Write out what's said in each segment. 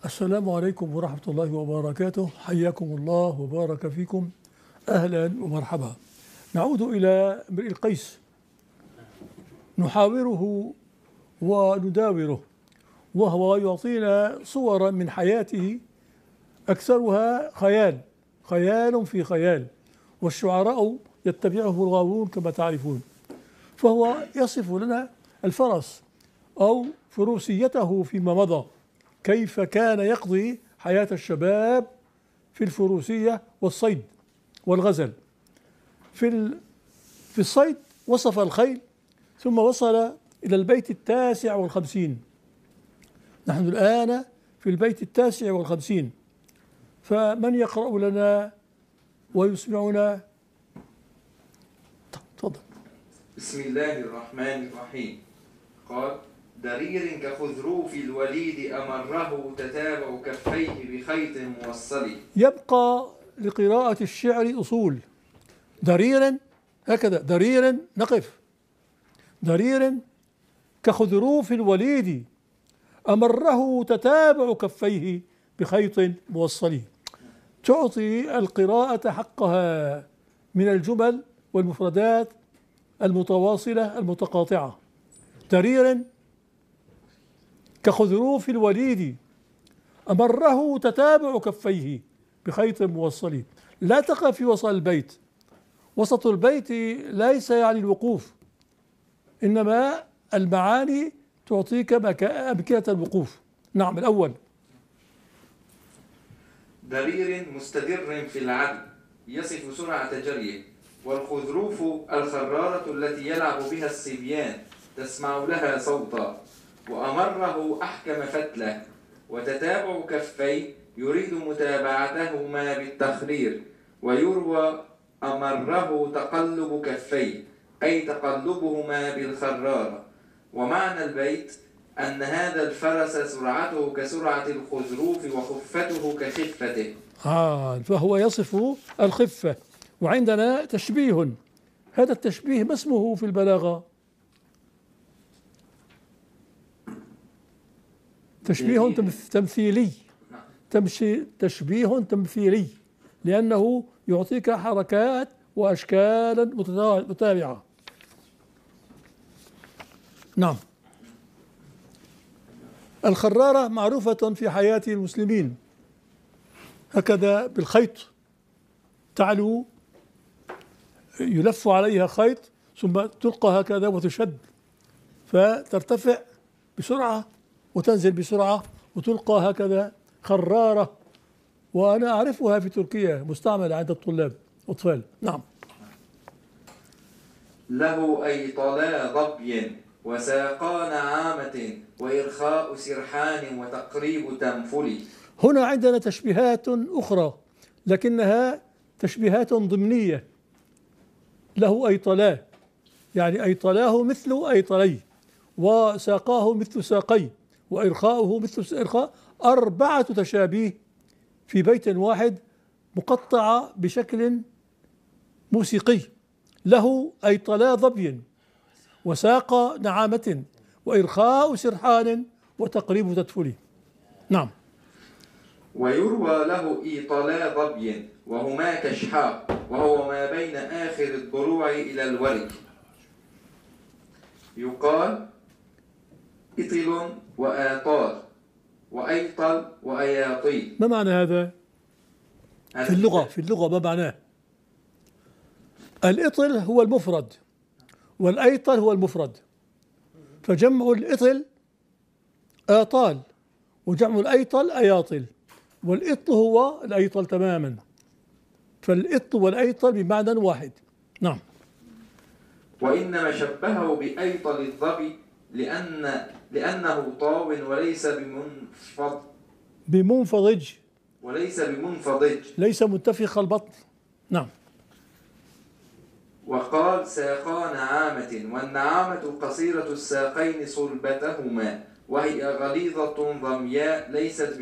السلام عليكم ورحمة الله وبركاته. حياكم الله وبارك فيكم. أهلا ومرحبا. نعود إلى امرئ القيس، نحاوره ونداوره، وهو يعطينا صورا من حياته أكثرها خيال في خيال، والشعراء يتبعه الغاوون كما تعرفون. فهو يصف لنا الفرس أو فروسيته فيما مضى، كيف كان يقضي حياة الشباب في الفروسية والصيد والغزل. في الصيد وصف الخيل، ثم وصل إلى البيت 59. نحن الآن في البيت 59، فمن يقرأ لنا ويسمعنا؟ تفضل. بسم الله الرحمن الرحيم. قال: درير كخذروف الوليد أمره تتابع كفيه بخيط موصل. يبقى لقراءة الشعر أصول. درير، هكذا درير، نقف. درير كخذروف الوليد أمره تتابع كفيه بخيط موصل. تعطي القراءة حقها من الجمل والمفردات المتواصلة المتقاطعة. درير كخذروف الوليد أمره تتابع كفيه بخيط موصل. لا تقف في وسط البيت. وسط البيت ليس يعني الوقوف، إنما المعاني تعطيك أمكنة الوقوف. نعم، الأول. درير مستدر في العدل يصف سرعة جريه، والخذروف الخرارة التي يلعب بها الصبيان تسمع لها صوتا، وأمره أحكم فتله، وتتابع كفيه يريد متابعتهما بالتخرير، ويروى أمره تقلب كفيه أي تقلبهما بالخرارة. ومعنى البيت أن هذا الفرس سرعته كسرعة الخذروف وخفته كخفته. فهو يصف الخفة. وعندنا تشبيه، هذا التشبيه ما اسمه في البلاغة؟ تشبيه تمثيلي. تشبيه تمثيلي، لأنه يعطيك حركات وأشكالا متتابعة. نعم. الخرارة معروفة في حياة المسلمين، هكذا بالخيط، تعلو، يلف عليها خيط ثم تلقى هكذا وتشد، فترتفع بسرعة وتنزل بسرعة وتلقى هكذا. خرارة، وأنا أعرفها في تركيا، مستعملة عند الطلاب أطفال. نعم. له أي طلا ظبي وساقا نعامة وإرخاء سرحان وتقريب تنفل. هنا عندنا تشبيهات أخرى لكنها تشبيهات ضمنية. له أي طلاه، يعني أي طلاه مثل أي طلي، وساقاه مثل ساقي، وإرخاؤه مثل إرخاء. 4 تشابيه في بيت واحد مقطعة بشكل موسيقي. له أي طلا ظبي وساق نعامة وإرخاء سرحان وتقريب تدفل. نعم. ويروى له إيطلا ظبي وهما كشحاء، وهو ما بين آخر الضلوع إلى الورك. يقال إطل وآطال وأيطل وأياطيل. ما معنى هذا؟ في اللغة ما معناه؟ الإطل هو المفرد والأيطل هو المفرد، فجمع الإطل آطال وجمع الأيطل أياطل، والإطل هو الأيطل تماما، فالإطل والأيطل بمعنى واحد. نعم. وإنما شبهه بأيطل الظبي لأنه طاو وليس بمنفضج ليس منتفخ البطن. نعم. وقال ساقا نعامة، والنعامة قصيرة الساقين صلبتهما، وهي غليظة ضمياء ليست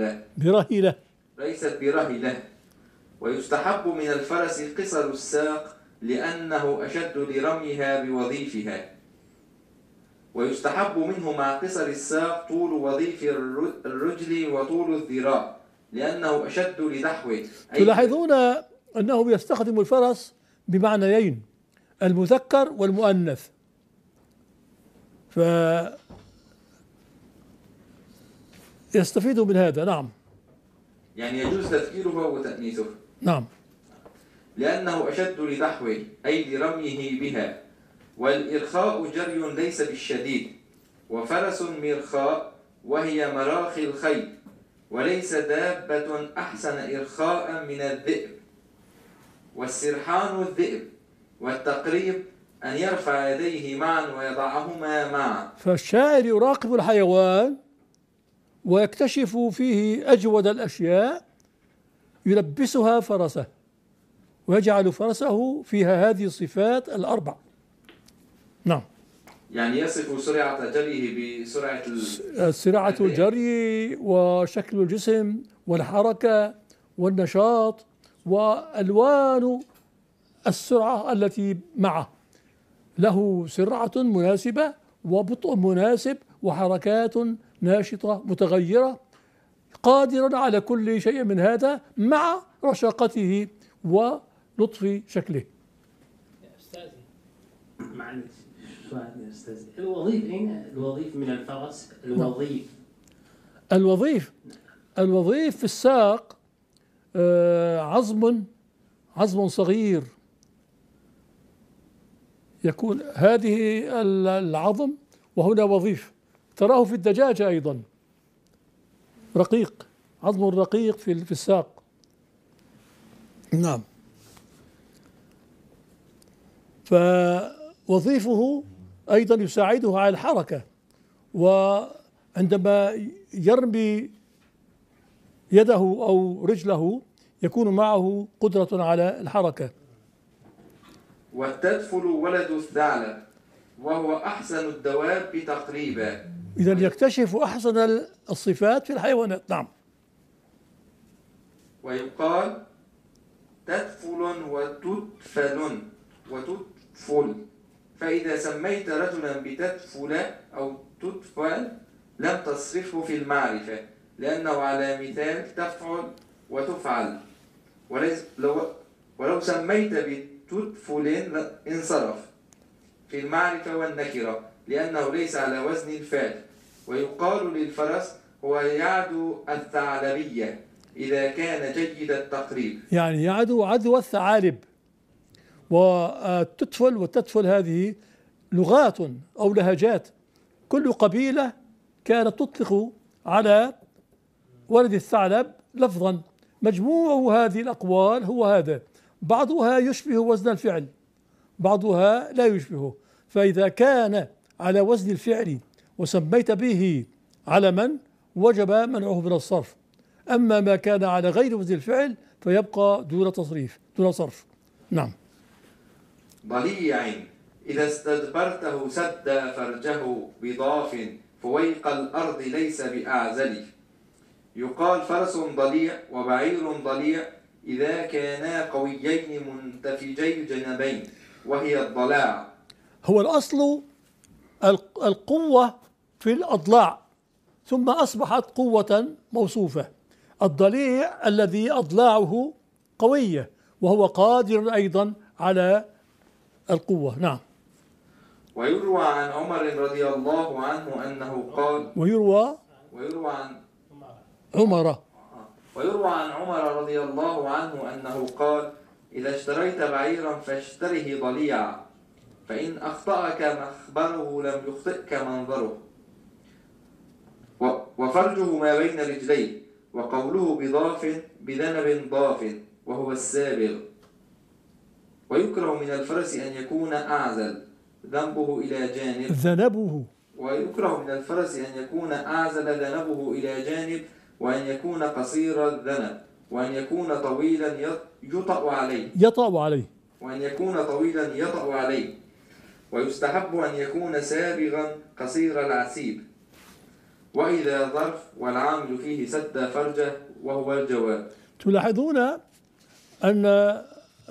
برهلة. ويستحب من الفرس قصر الساق لأنه أشد لرميها بوظيفها. ويستحب منه مع قصر الساق طول وظيف الرجل وطول الذراع لأنه أشد لدحوه. تلاحظون أنه يستخدم الفرس بمعنيين، المذكر والمؤنث، فيستفيد من هذا. نعم، يعني يجوز تذكيره وتأنيثه. نعم، لأنه أشد لدحوه أي لرميه بها. والإرخاء جري ليس بالشديد، وفرس مرخاء وهي مراخي الخيل، وليس دابة أحسن إرخاء من الذئب. والسرحان الذئب، والتقريب أن يرفع يديه معا ويضعهما معا. فالشاعر يراقب الحيوان ويكتشف فيه أجود الأشياء يلبسها فرسه، ويجعل فرسه فيها هذه الصفات الأربع. نعم، يعني يصف سرعة جريه بسرعة سرعة الجري وشكل الجسم والحركة والنشاط وألوان السرعة التي معه، له سرعة مناسبة وبطء مناسب وحركات ناشطة متغيرة، قادر على كل شيء من هذا مع رشاقته ولطف شكله. يا أستاذي معلش سؤال يا أستاذي، الوظيف أين الوظيف من الفرس؟ الوظيف في الساق عظم صغير، يكون هذه العظم وهنا وظيف، تراه في الدجاجة أيضا رقيق، عظم رقيق في الساق. نعم، فوظيفه أيضا يساعده على الحركة، وعندما يرمي يده أو رجله يكون معه قدرة على الحركة. والتدفل ولد الثعلب وهو أحسن الدواب تقريبا. إذا يكتشف أحسن الصفات في الحيوانات. نعم. ويقال تدفل وتدفل، فإذا سميت رجلا بتدفل أو تدفل لم تصرفه في المعرفة، لأنه على مثال تفعل وتفعل. ولو سميت بتدفل انصرف في المعرفة والنكرة، لأنه ليس على وزن الفعل. ويقال للفرس هو يعدو الثعلبية إذا كان جيد التقريب، يعني يعدو عدو الثعالب. والتدفل والتدفل هذه لغات أو لهجات، كل قبيلة كانت تطلق على ولد الثعلب لفظا، مجموع هذه الأقوال هو هذا، بعضها يشبه وزن الفعل، بعضها لا يشبهه. فإذا كان على وزن الفعل وسميت به علما وجب منعه من الصرف، أما ما كان على غير وزن الفعل فيبقى دون صرف. نعم. ضليع إذا استدبرته سد فرجه بضاف فويق الأرض ليس بأعزل. يقال فرس ضليع وبعير ضليع إذا كانا قويين منتفجي الجنبين، وهي الضلاع. هو الأصل القوة في الأضلاع، ثم أصبحت قوة موصوفة. الضليع الذي أضلاعه قوية وهو قادر أيضا على القوة. نعم. ويروى عن عمر رضي الله عنه أنه قال ويروى عن عمر رضي الله عنه أنه قال: إذا اشتريت بعيرا فاشتره ضليعا، فإن أخطأك مخبره لم يخطئك منظره. وفرجه ما بين رجليه. وقوله بضاف بذنب ضاف وهو السابغ. ويكره من الفرس أن يكون أعزل ذنبه إلى جانب ويكره من الفرس أن يكون أعزل ذنبه إلى جانب، وأن يكون قصير الذنب، وأن يكون طويلا يطأ عليه، ويستحب أن يكون سابغا قصير العسيب. وإذا ظرف والعامل فيه سد فرجه وهو الجواب. تلاحظون أن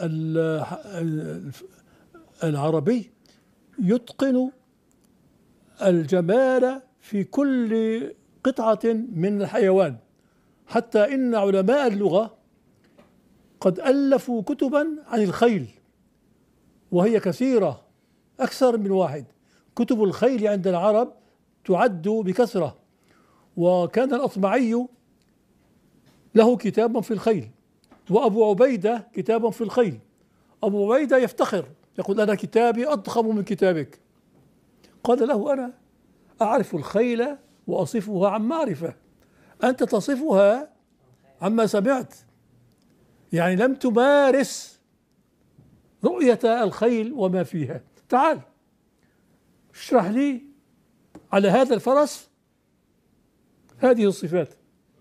العربي يتقن الجمال في كل قطعة من الحيوان، حتى إن علماء اللغة قد ألفوا كتبا عن الخيل وهي كثيرة، أكثر من واحد. كتب الخيل عند العرب تعد بكثرة، وكان الأصمعي له كتاب في الخيل، وأبو عبيدة كتاب في الخيل. أبو عبيدة يفتخر يقول: أنا كتابي أضخم من كتابك. قال له: أنا أعرف الخيل وأصفها عن معرفة، أنت تصفها عما سمعت، يعني لم تمارس رؤية الخيل وما فيها. تعال اشرح لي على هذا الفرس هذه الصفات،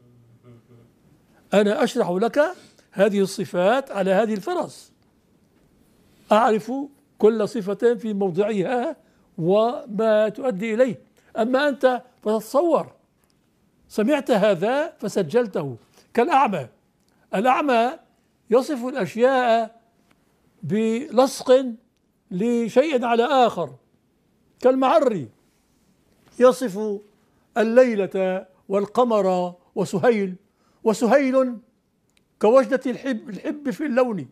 أنا أشرح لك هذه الصفات على هذه الفرس، أعرف كل صفة في موضعها وما تؤدي إليه. أما أنت فتتصور سمعت هذا فسجلته كالأعمى. الأعمى يصف الأشياء بلصق لشيء على آخر، كالمعري يصف الليلة والقمر وسهيل، وسهيل كوجدة الحب في اللون،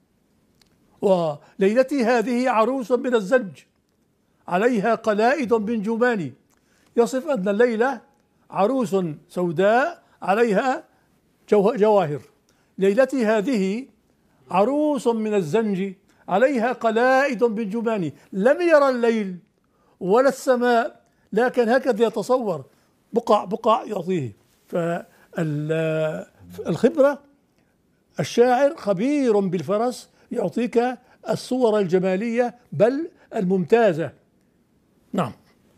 وليلتي هذه عروس من الزلج عليها قلائد من جمان. يصف أن الليلة عروس سوداء عليها جواهر. ليلتي هذه عروس من الزنج عليها قلائد من جمان. لم يرى الليل ولا السماء، لكن هكذا يتصور بقع بقع يعطيه. فالخبرة، الشاعر خبير بالفرس، يعطيك الصور الجمالية بل الممتازة. نعم.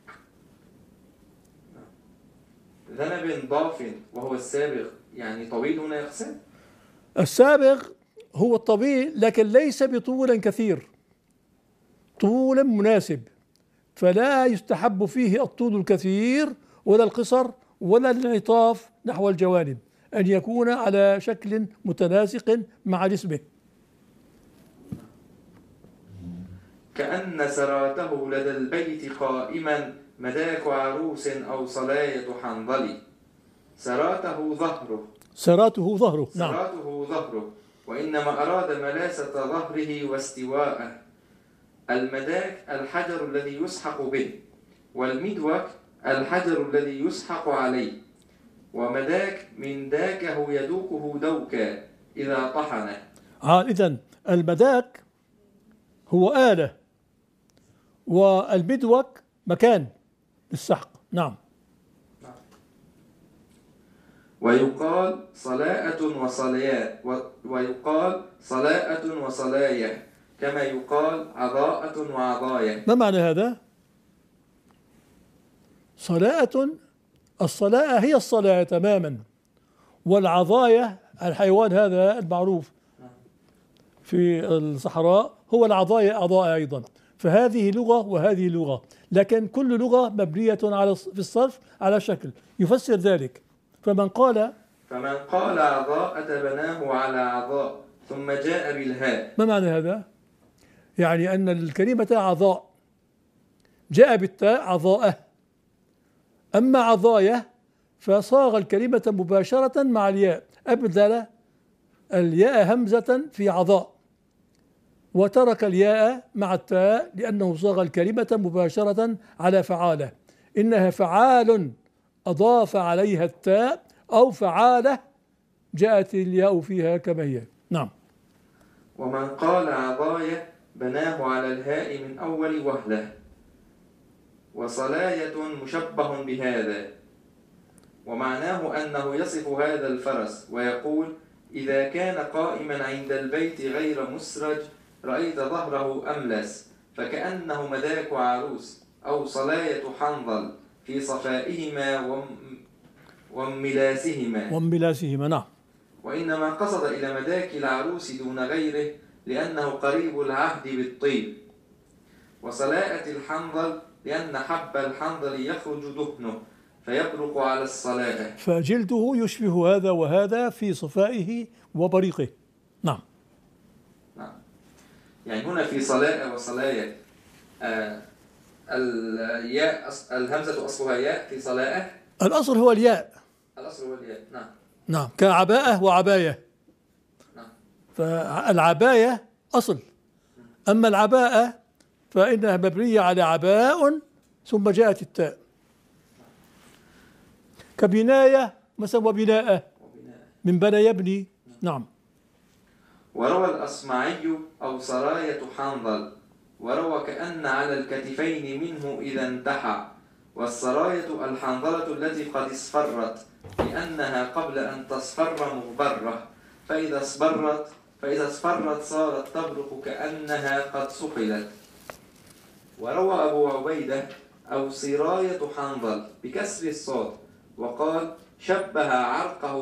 ذنب ضاف وهو السابغ، يعني طويل هنا يقصد؟ السابغ هو الطويل، لكن ليس بطول كثير، طول مناسب، فلا يستحب فيه الطول الكثير ولا القصر ولا الانعطاف نحو الجوانب، أن يكون على شكل متناسق مع جسمه. كأن سراته لدى البيت قائما مداك عروس أو صلاية حنظل. سراته ظهره. سراته ظهره. نعم. سراته ظهره، وإنما أراد ملاسة ظهره واستواءه. المداك الحجر الذي يسحق به، والمدوك الحجر الذي يسحق عليه. ومداك من داكه يدوكه دوكا إذا طحنه. إذن المداك هو آلة، والمدوك مكان للسحق. نعم. ويقال صلاءة وصلياء، ويقال صلاءة وصلاية، كما يقال عضاءة وعضاية. ما معنى هذا؟ صلاءة، الصلاءة هي الصلاة تماما، والعضاية الحيوان هذا المعروف في الصحراء هو العضاية أعضاء أيضا. فهذه لغة وهذه لغة، لكن كل لغة مبنية على في الصرف على شكل يفسر ذلك. فمن قال عضاء بناه على عضاء ثم جاء بالهاء. ما معنى هذا؟ يعني أن الكلمة عضاء جاء بالتاء عضاءه، أما عضاية فصاغ الكلمة مباشرة مع الياء، أبدل الياء همزة في عضاء وترك الياء مع التاء، لأنه صاغ الكلمة مباشرة على فعالة. إنها فعال أضاف عليها التاء، أو فعالة جاءت الياء فيها كما هي. نعم. ومن قال عضاية بناه على الهاء من أول وهلة. وصلاية مشبه بهذا، ومعناه أنه يصف هذا الفرس ويقول: إذا كان قائما عند البيت غير مسرج رأيت ظهره أملس، فكأنه مداك عروس أو صلاية حنظل في صفائهما وانملاسهما. نعم. وإنما قصد إلى مداك العروس دون غيره لأنه قريب العهد بالطيب. وصلاءة الحنظل لأن حب الحنظل يخرج دهنه فيبرق على الصلاة، فجلده يشبه هذا وهذا في صفائه وبريقه. نعم. يعني هنا في صلاء وصلاية الياء الهمزة أصلها ياء في صلاءه. الأصل هو الياء. الأصل هو الياء، نعم. نعم، كعباءة وعباية. نعم. فالعباية أصل، أما العباءة فإنها مبنية على عباء ثم جاءت التاء، كبناية مثلا وبناءة من بنى يبني. نعم. وروى الأصمعي أو سراية حنظل، وروى كأن على الكتفين منه إذا انتحى، والسراية الحنظلة التي قد اصفرت لأنها قبل أن تصفر مغبرة، فإذا اصفرت صارت تبرق كأنها قد صقلت. وروى أبو عبيدة أو سراية حنظل بكسر الصاد، وقال شبه عرقه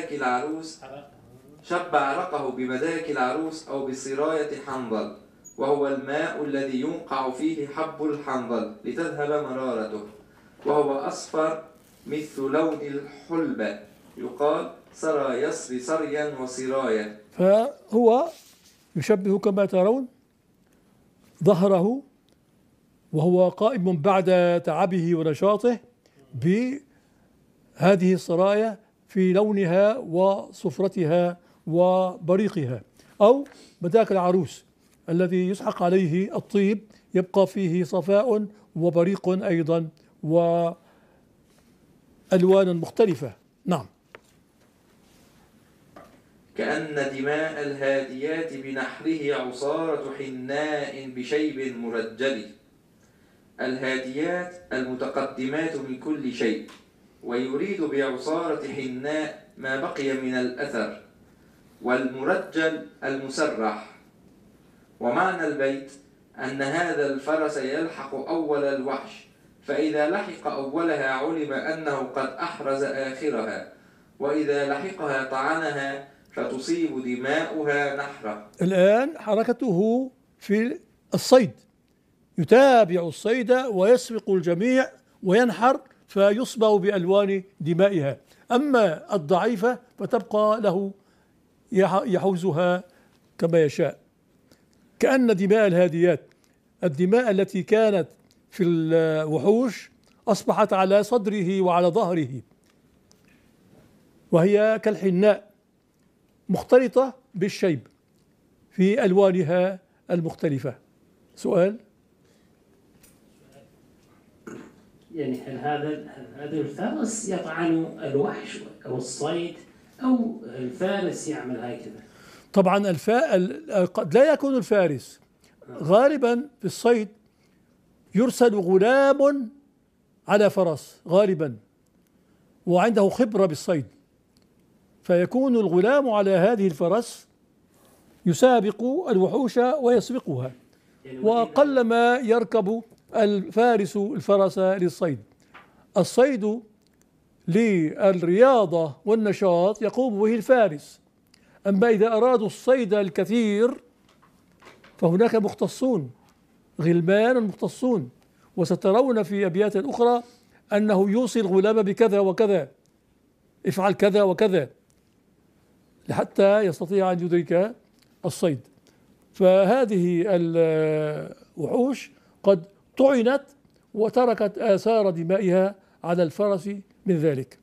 بمداك العروس أو بسراية حنظل، وهو الماء الذي ينقع فيه حب الحنظل لتذهب مرارته، وهو أصفر مثل لون الحلبة، يقال سرى يسري سريا وسرايا. فهو يشبه كما ترون ظهره وهو قائم بعد تعبه ونشاطه بهذه السرايا في لونها وصفرتها وبريقها، أو مداك العروس الذي يسحق عليه الطيب يبقى فيه صفاء وبريق أيضا وألوان مختلفة. نعم. كأن دماء الهاديات بنحره عصارة حناء بشيب مرجل. الهاديات المتقدمات من كل شيء، ويريد بعصارة حناء ما بقي من الأثر، والمرجل المسرح. ومعنى البيت أن هذا الفرس يلحق أول الوحش، فإذا لحق أولها علم أنه قد أحرز آخرها، وإذا لحقها طعنها فتصيب دماؤها نحره. الآن حركته في الصيد، يتابع الصيد ويسبق الجميع وينحر فيصبغ بألوان دمائها، أما الضعيفة فتبقى له يحوزها كما يشاء. كأن دماء الهاديات، الدماء التي كانت في الوحوش أصبحت على صدره وعلى ظهره، وهي كالحناء مختلطة بالشيب في ألوانها المختلفة. سؤال؟ يعني هل هذا الفارس يطعن الوحش أو الصيد، أو الفارس يعمل هكذا؟ طبعا قد لا يكون الفارس، غالبا في الصيد يرسل غلام على فرس غالبا وعنده خبرة بالصيد، فيكون الغلام على هذه الفرس يسابق الوحوش ويسبقها، وقلما يركب الفارس الفرس للصيد. الصيد للرياضة والنشاط يقوم به الفارس، أما إذا أرادوا الصيد الكثير فهناك مختصون، غلمان مختصون، وسترون في أبيات أخرى أنه يوصي الغلام بكذا وكذا، افعل كذا وكذا، حتى يستطيع أن يدرك الصيد. فهذه الوحوش قد طعنت وتركت آثار دمائها على الفرس من ذلك.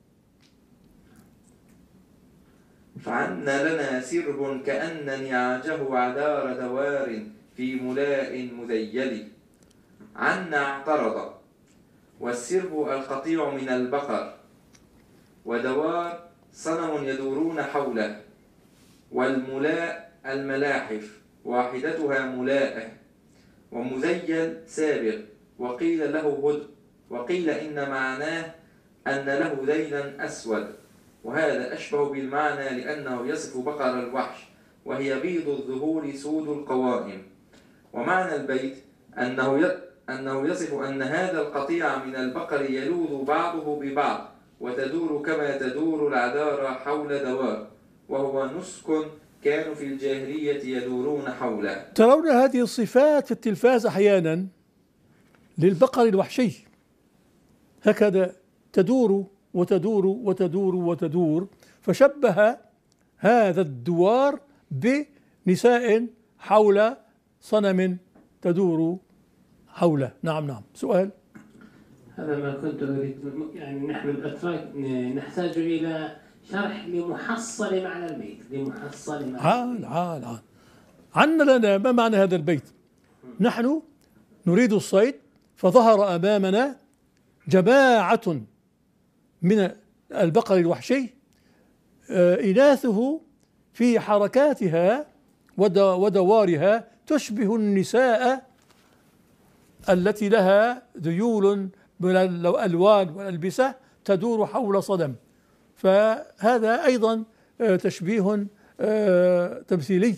فعنا لنا سرب كأن نعاجه عذار دوار في ملاء مذيل. عنا اعترض، والسرب القطيع من البقر، ودوار صنم يدورون حوله، والملاء الملاحف واحدتها ملاءه، ومذيل سابق، وقيل له هدء، وقيل إن معناه أن له ذيلا أسود، وهذا أشبه بالمعنى لأنه يصف بقر الوحش، وهي بيض الظهور سود القوائم. ومعنى البيت أنه يصف أن هذا القطيع من البقر يلوذ بعضه ببعض، وتدور كما تدور العذارى حول دوار، وهو نسك كانوا في الجاهلية يدورون حوله. ترون هذه الصفات في التلفاز أحيانا للبقر الوحشي، هكذا تدور وتدور وتدور وتدور، فشبه هذا الدوار بنساء حول صنم تدور حوله. نعم نعم. سؤال. هذا ما كنت أريد. يعني نحن الأتراك نحتاج إلى شرح لمحصل معنى البيت. لمحصل معنى عال. عنا لنا ما معنى هذا البيت؟ نحن نريد الصيد، فظهر أمامنا جماعة من البقر الوحشي، إناثه في حركاتها ودوارها تشبه النساء التي لها ذيول من الألوان والألبسة تدور حول صنم. فهذا أيضا تشبيه تمثيلي،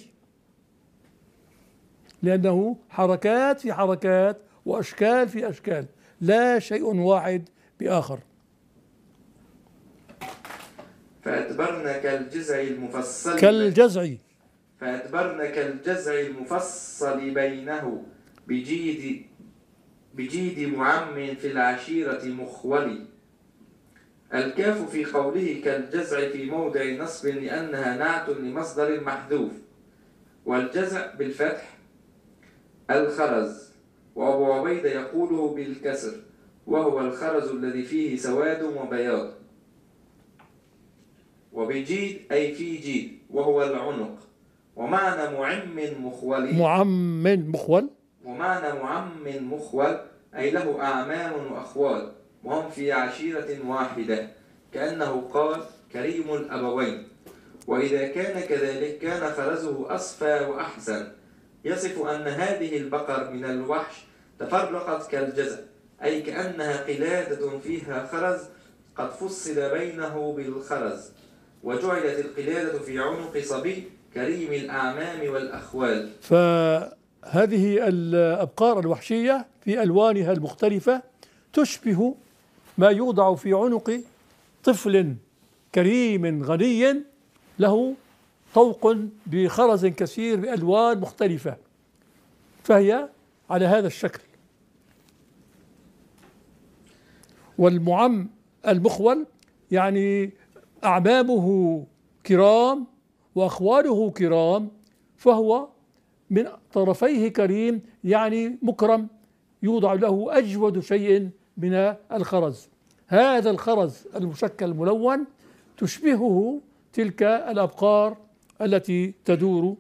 لأنه حركات في حركات وأشكال في أشكال، لا شيء واحد بآخر. فأدبرن كالجزع المفصل فأدبرن كالجزع المفصل بينه بجيد معم في العشيرة مخول. الكاف في قوله كالجزع في موضع نصب لأنها نعت لمصدر محذوف، والجزع بالفتح الخرز، وأبو عبيدة يقوله بالكسر، وهو الخرز الذي فيه سواد وبياض. وبجيد أي في جيد، وهو العنق. ومعنى معم مخول أي له أعمام وأخوال، وهم في عشيرة واحدة، كأنه قال كريم الأبوين. وإذا كان كذلك كان خرزه أصفى وأحسن، يصف أن هذه البقر من الوحش تفرقت كالجزع، أي كأنها قلادة فيها خرز قد فصل بينه بالخرز، وجعلت القلادة في عنق صبي كريم الأعمام والأخوال. فهذه الأبقار الوحشية في ألوانها المختلفة تشبه ما يوضع في عنق طفل كريم غني له طوق بخرز كثير بألوان مختلفة، فهي على هذا الشكل. والمعم المخول يعني أعمامه كرام وأخواله كرام، فهو من طرفيه كريم، يعني مكرم، يوضع له أجود شيء من الخرز. هذا الخرز المشكل الملون تشبهه تلك الأبقار التي تدور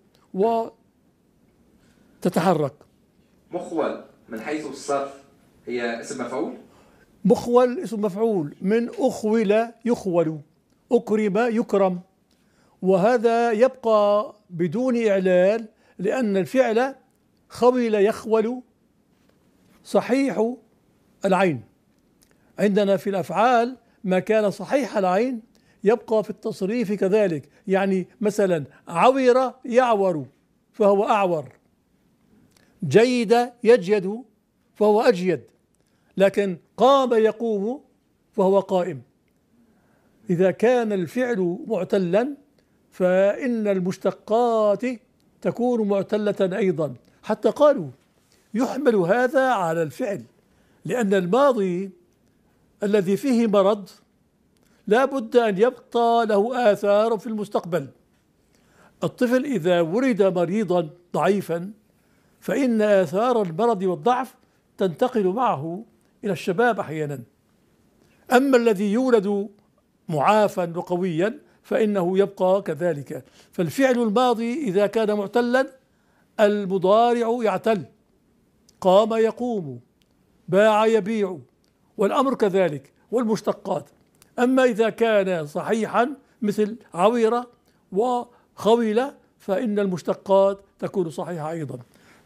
وتتحرك. مخول من حيث الصرف هي اسم مفعول؟ مخول اسم مفعول من أخول يخول، أكرم يكرم، وهذا يبقى بدون إعلال لأن الفعل خول يخول صحيح العين. عندنا في الأفعال ما كان صحيح العين يبقى في التصريف كذلك، يعني مثلا عور يعور فهو أعور، جيد يجيد فهو أجيد، لكن قام يقوم فهو قائم. إذا كان الفعل معتلا فإن المشتقات تكون معتلة أيضا، حتى قالوا يحمل هذا على الفعل، لأن الماضي الذي فيه مرض لا بد أن يبقى له آثار في المستقبل. الطفل إذا ولد مريضا ضعيفا فإن آثار المرض والضعف تنتقل معه إلى الشباب أحيانا. أما الذي يولد معافا وقويا فإنه يبقى كذلك. فالفعل الماضي إذا كان معتلا المضارع يعتل، قام يقوم، باع يبيع، والأمر كذلك، والمشتقات. أما إذا كان صحيحا مثل عويرة وخويلة فإن المشتقات تكون صحيحة أيضا.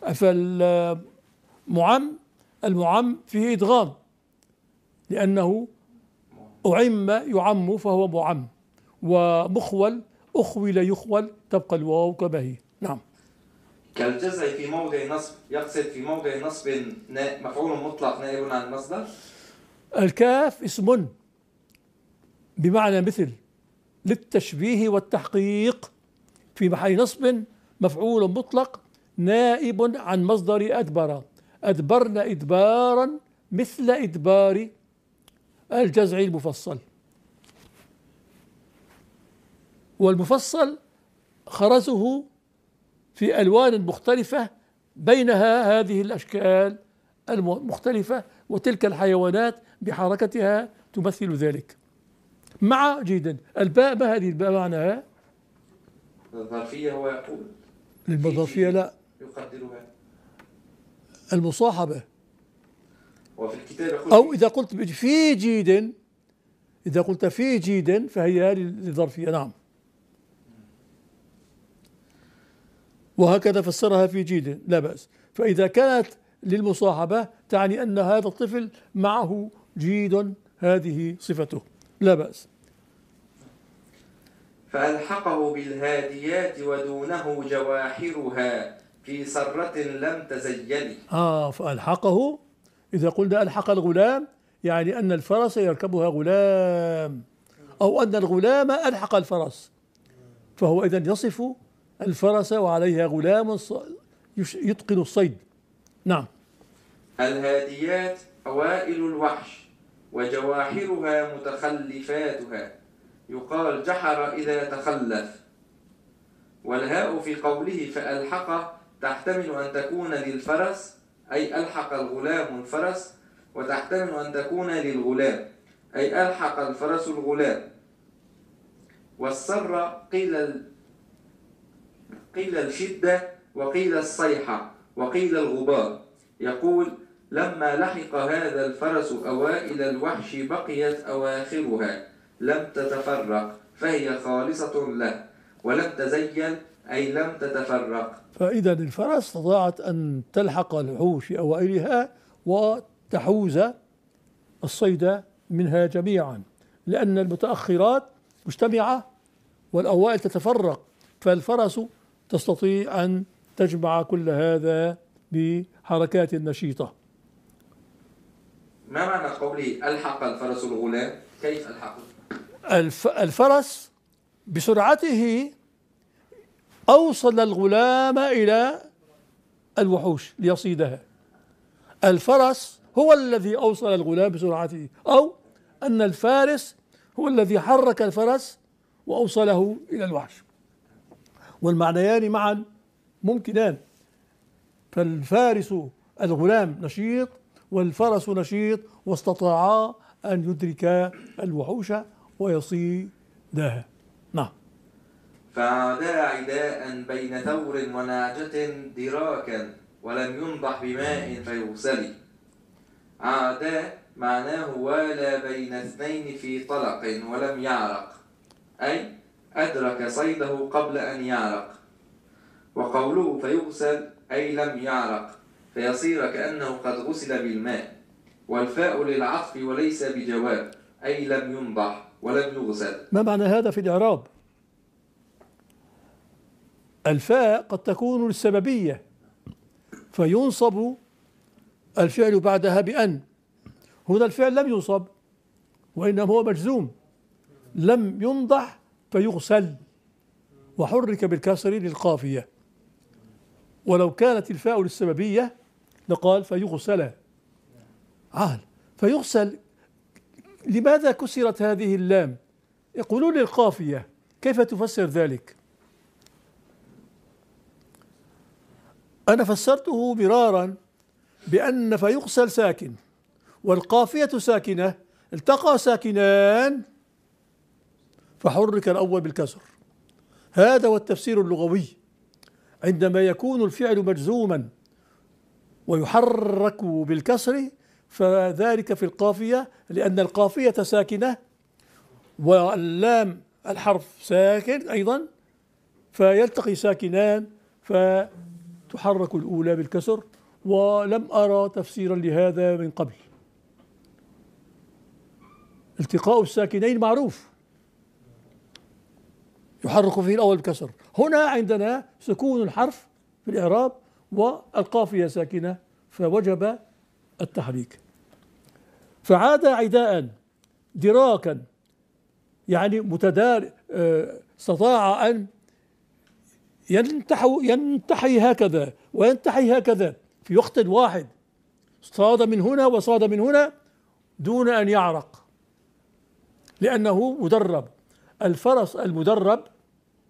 المعم فيه إدغام لأنه أعم يعم فهو معم، ومخول أخول يخول تبقى الواو كما هي. نعم. كالجزع في موضع نصب يقصد في موضع نصب مفعول مطلق نائب عن المصدر. الكاف اسم بمعنى مثل للتشبيه والتحقيق، في محل نصب مفعول مطلق نائب عن مصدر أدبر. أدبرن إدبارا مثل إدبار الجزع المفصل. والمفصل خرزه في ألوان مختلفة بينها هذه الأشكال المختلفة، وتلك الحيوانات بحركتها تمثل ذلك. مع جيدا الباء، ما هذه الباء معناها؟ الظرفية هو يقول. للظرفية لا، يقدرها. المصاحبة. وفي الكتاب يقول أو إذا قلت في جيد، إذا قلت في جيد فهي للظرفية. نعم، وهكذا فسرها في جيد لا بأس. فإذا كانت للمصاحبة تعني أن هذا الطفل معه جيد، هذه صفته لا بأس. فألحقه بالهاديات ودونه جواحرها في سرة لم تزين. فألحقه، إذا قلنا ألحق الغلام يعني أن الفرس يركبها غلام، أو أن الغلام ألحق الفرس، فهو إذن يصف الفرس وعليها غلام يتقن الصيد. نعم. الهاديات أوائل الوحش وجواحرها متخلفاتها، يقال جحر إذا تخلف. والهاء في قوله فألحق تحتمل أن تكون للفرس، أي ألحق الغلام الفرس، وتحتمل أن تكون للغلام، أي ألحق الفرس الغلام. والسر قيل الشدة، وقيل الصيحة، وقيل الغبار. يقول لما لحق هذا الفرس أوائل الوحش بقيت أواخرها لم تتفرق، فهي خالصة له، ولم تزين أي لم تتفرق. فإذا الفرس استطاعت أن تلحق الوحوش في أوائلها وتحوز الصيد منها جميعا، لأن المتأخرات مجتمعة والأوائل تتفرق، فالفرس تستطيع أن تجمع كل هذا بحركات نشيطة. ما معنى قوله ألحق الفرس الغلام؟ كيف ألحقه؟ الفرس بسرعته أوصل الغلام إلى الوحوش ليصيدها. الفرس هو الذي أوصل الغلام بسرعته، أو أن الفارس هو الذي حرك الفرس وأوصله إلى الوحش، والمعنيان معا ممكنان. فالفارس الغلام نشيط والفرس نشيط، واستطاعا أن يدركا الوحوش ويصيدها. نعم. فعادا عداء بين ثور ونعجة دراكا ولم ينضح بماء فيغسل. عادا معناه والى بين اثنين في طلق ولم يعرق، أي أدرك صيده قبل أن يعرق. وقوله فيغسل أي لم يعرق، فيصير كأنه قد غسل بالماء. والفاء للعطف وليس بجواب، أي لم ينضح ولم يغسل. ما معنى هذا في الإعراب؟ الفاء قد تكون للسببية فينصب الفعل بعدها بأن. هنا الفعل لم ينصب وإنما هو مجزوم، لم ينضح فيغسل، وحرك بالكسر للقافية. ولو كانت الفاء للسببية لقال فيغسل. فيغسل، لماذا كسرت هذه اللام؟ يقولون للقافية، كيف تفسر ذلك؟ أنا فسرته مرارا بأن فيغسل ساكن والقافية ساكنة، التقى ساكنان فحرك الأول بالكسر. هذا هو التفسير اللغوي. عندما يكون الفعل مجزوما ويحرك بالكسر فذلك في القافية، لأن القافية ساكنة واللام الحرف ساكن أيضا، فيلتقي ساكنان فتحرك الأولى بالكسر. ولم أرى تفسيرا لهذا من قبل. التقاء الساكنين معروف، يحرك فيه الأول بالكسر. هنا عندنا سكون الحرف في الإعراب والقافية ساكنة فوجب التحريك. فعاد عداء دراكا يعني استطاع أن ينتحي هكذا وينتحي هكذا في وقت واحد، صاد من هنا وصاد من هنا دون أن يعرق، لأنه مدرب. الفرس المدرب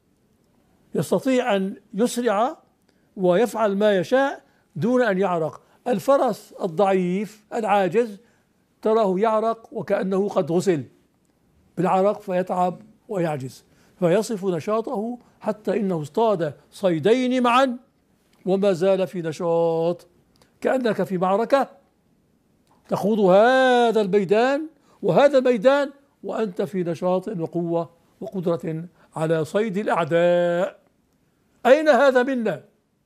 يستطيع أن يسرع ويفعل ما يشاء دون أن يعرق. الفرس الضعيف العاجز تراه يعرق وكأنه قد غسل بالعرق فيتعب ويعجز، فيصف نشاطه حتى إنه اصطاد صيدين معا وما زال في نشاط، كأنك في معركة تخوض هذا الميدان وهذا الميدان وأنت في نشاط وقوة وقدرة على صيد الأعداء. أين هذا منا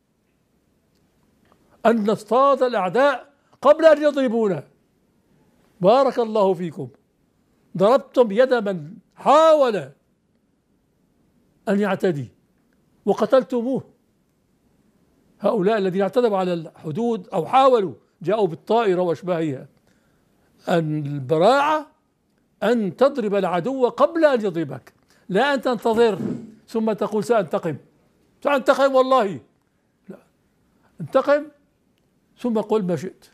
أن نصطاد الأعداء قبل أن يضربونا؟ بارك الله فيكم، ضربتم يد من حاول أن يعتدي وقتلتموه. هؤلاء الذين اعتدوا على الحدود أو حاولوا جاءوا بالطائرة وأشباهها. البراعة أن تضرب العدو قبل أن يضربك، لا أن تنتظر ثم تقول سأنتقم والله، لا، انتقم ثم قل ما شئت.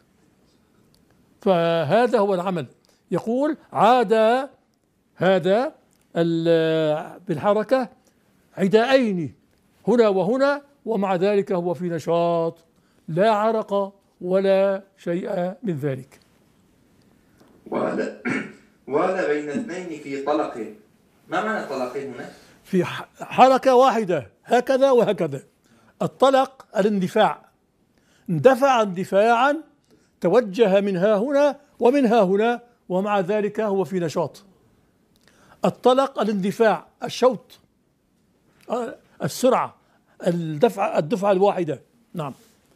فهذا هو العمل. يقول عاد هذا بالحركة عدائين هنا وهنا ومع ذلك هو في نشاط، لا عرق ولا شيء من ذلك. ولا بين اثنين في طلق. ما معنى طلق هنا؟ في حركة واحدة هكذا وهكذا. الطلق الاندفاع، اندفع اندفاعا توجه من ها هنا ومن ها هنا ومع ذلك هو في نشاط. الطلق الاندفاع، الشوط، السرعة، الدفعة الواحدة. نعم.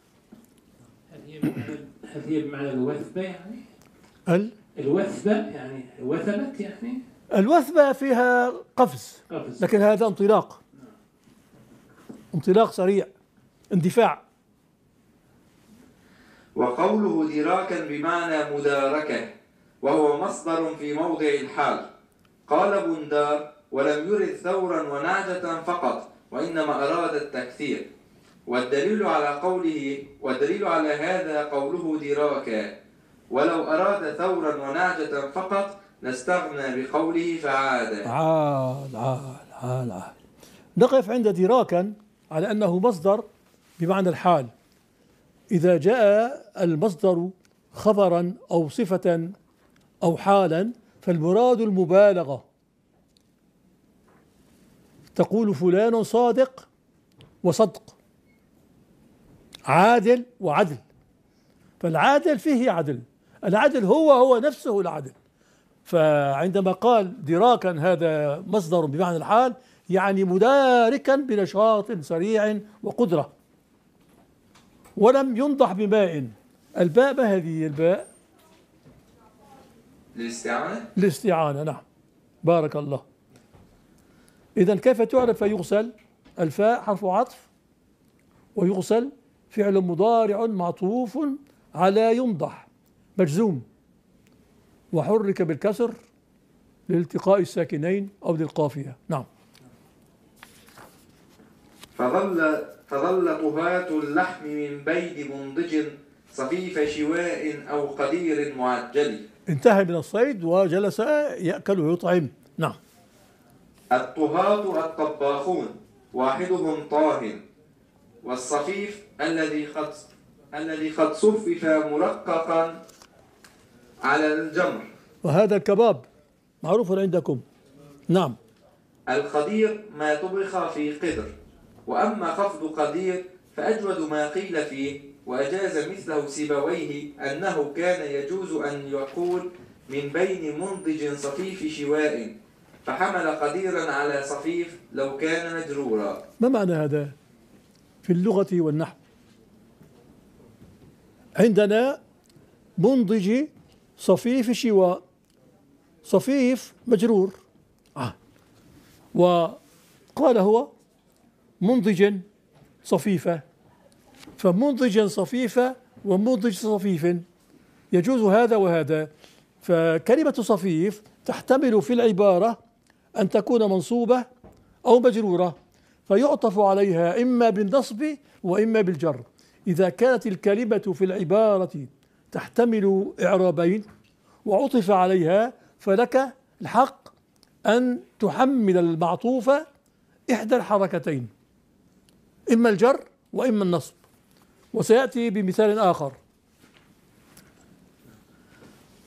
هل هي بمعنى الوثبة يعني؟ الوثبة يعني وثبت يعني؟ الوثبة فيها قفز، لكن هذا انطلاق، انطلاق سريع، اندفاع. وقوله دراكا بمعنى مداركة، وهو مصدر في موضع الحال. قال بندار: ولم يرد ثورا ونعجة فقط، وإنما أراد التكثير. والدليل على هذا قوله دراكا، ولو أراد ثورا ونعجة فقط لاستغنى بقوله فعاد. عال. نقف عند دراكا على أنه مصدر بمعنى الحال. إذا جاء المصدر خبرا أو صفة أو حالا فالمراد المبالغة. تقول فلان صادق وصدق، عادل وعدل، فالعادل فيه عدل، العدل هو نفسه العدل. فعندما قال دراكا هذا مصدر بمعنى الحال يعني مداركا بنشاط سريع وقدرة. ولم ينضح بماء. الباء ما هذه الباء؟ الاستعانة. نعم، بارك الله. إذن كيف تعرف فيغسل؟ الفاء حرف عطف، ويغسل فعل مضارع معطوف على ينضح مجزوم، وحرك بالكسر لالتقاء الساكنين أو للقافية. نعم. فظل طهاة اللحم من بيد منضج صفيف شواء أو قدير معجل. انتهى من الصيد وجلس يأكل ويطعم. نعم. الطهاة الطباخون، واحدهم طاه، والصفيف الذي قد صفف مرققا على الجمر، وهذا الكباب معروف عندكم. نعم. القدير ما طبخ في قدر، وأما خفض قدير فأجود ما قيل فيه، وأجاز مثله سيبويه أنه كان يجوز أن يقول من بين منضج صفيف شواء، فحمل قديرا على صفيف لو كان مجرورا. ما معنى هذا في اللغة والنحو؟ عندنا منضج صفيف شواء، صفيف مجرور، وقال هو منضج صفيفة، فمنضج صفيفة ومنضج صفيف يجوز هذا وهذا. فكلمة صفيف تحتمل في العبارة أن تكون منصوبة أو مجرورة، فيعطف عليها إما بالنصب وإما بالجر. إذا كانت الكلمة في العبارة تحتمل إعرابين وعطف عليها فلك الحق أن تحمل المعطوف إحدى الحركتين، إما الجر وإما النصب. وسيأتي بمثال آخر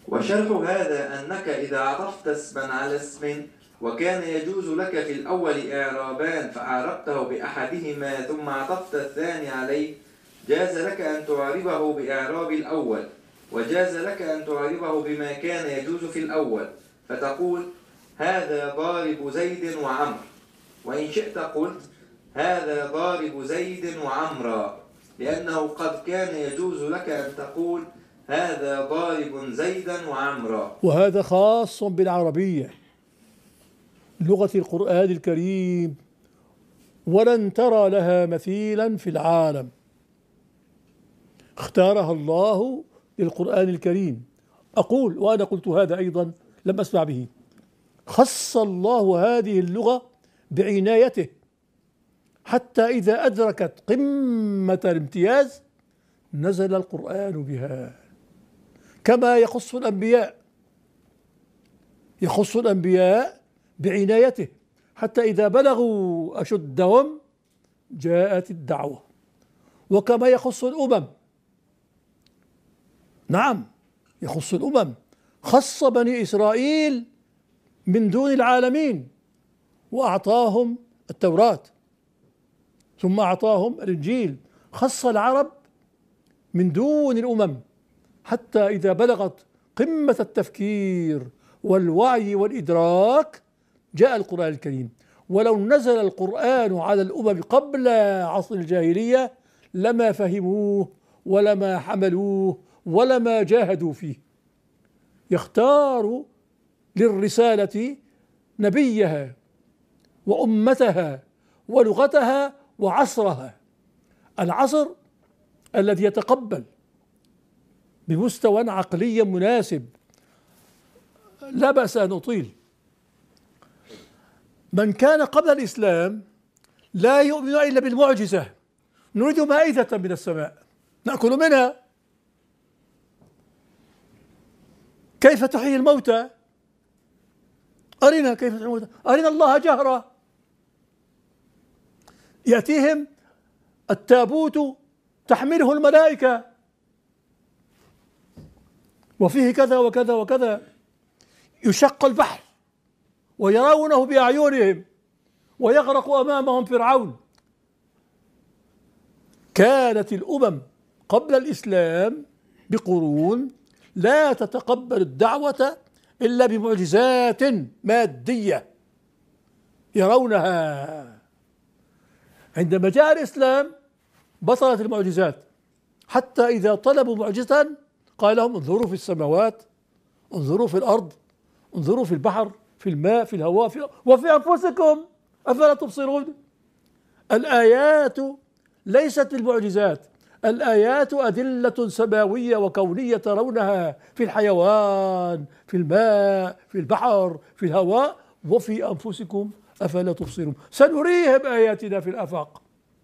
وشرح هذا أنك إذا عطفت اسما على اسم وكان يجوز لك في الأول إعرابان فأعربته بأحدهما ثم عطفت الثاني عليه، جاز لك أن تعربه بإعراب الأول، وجاز لك أن تعربه بما كان يجوز في الأول، فتقول هذا ضارب زيد وعمر، وإن شئت قلت هذا ضارب زيد وعمرا، لأنه قد كان يجوز لك أن تقول هذا ضارب زيدا وعمرا. وهذا خاص بالعربية، لغة القرآن الكريم، ولن ترى لها مثيلا في العالم، اختارها الله للقرآن الكريم. أقول، وأنا قلت هذا أيضا لم أسمع به، خص الله هذه اللغة بعنايته حتى إذا أدركت قمة الامتياز نزل القرآن بها، كما يخص الأنبياء، يخص الأنبياء بعنايته حتى إذا بلغوا أشدهم جاءت الدعوة، وكما يخص الأمم، نعم يخص الأمم، خص بني إسرائيل من دون العالمين وأعطاهم التوراة ثم أعطاهم الإنجيل، خص العرب من دون الأمم حتى إذا بلغت قمة التفكير والوعي والإدراك جاء القرآن الكريم. ولو نزل القرآن على الأمم قبل عصر الجاهلية لما فهموه ولما حملوه ولما جاهدوا فيه. يختار للرسالة نبيها وأمتها ولغتها وعصرها، العصر الذي يتقبل بمستوى عقلي مناسب. لا بأس أن أطيل. من كان قبل الإسلام لا يؤمن إلا بالمعجزة، نريد مائدة من السماء نأكل منها. كيف تحيي الموتى؟ أرنا كيف تحيي الموتى، أرنا الله جهرة. يأتيهم التابوت تحمله الملائكة وفيه كذا وكذا وكذا، يشق البحر ويرونه بأعينهم ويغرق أمامهم فرعون. كانت الأمم قبل الإسلام بقرون لا تتقبل الدعوة إلا بمعجزات مادية يرونها. عندما جاء الإسلام بطلت المعجزات، حتى إذا طلبوا معجزة قال لهم انظروا في السماوات، انظروا في الأرض، انظروا في البحر، في الماء، في الهواء، وفي أنفسكم أفلا تبصرون. الآيات ليست المعجزات، الآيات أدلة سماوية وكونية ترونها في الحيوان، في الماء، في البحر، في الهواء، وفي أنفسكم أفلا تبصرون. سنريهم آياتنا في الآفاق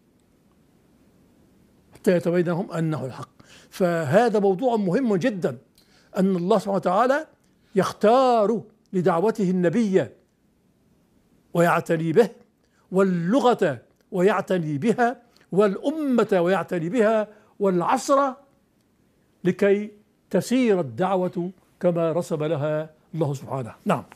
حتى يتبين لهم أنه الحق. فهذا موضوع مهم جدا، أن الله سبحانه وتعالى يختار لدعوته النبي ويعتني به، واللغة ويعتني بها، والأمة ويعتني بها، والعصر، لكي تسير الدعوة كما رسم لها الله سبحانه. نعم.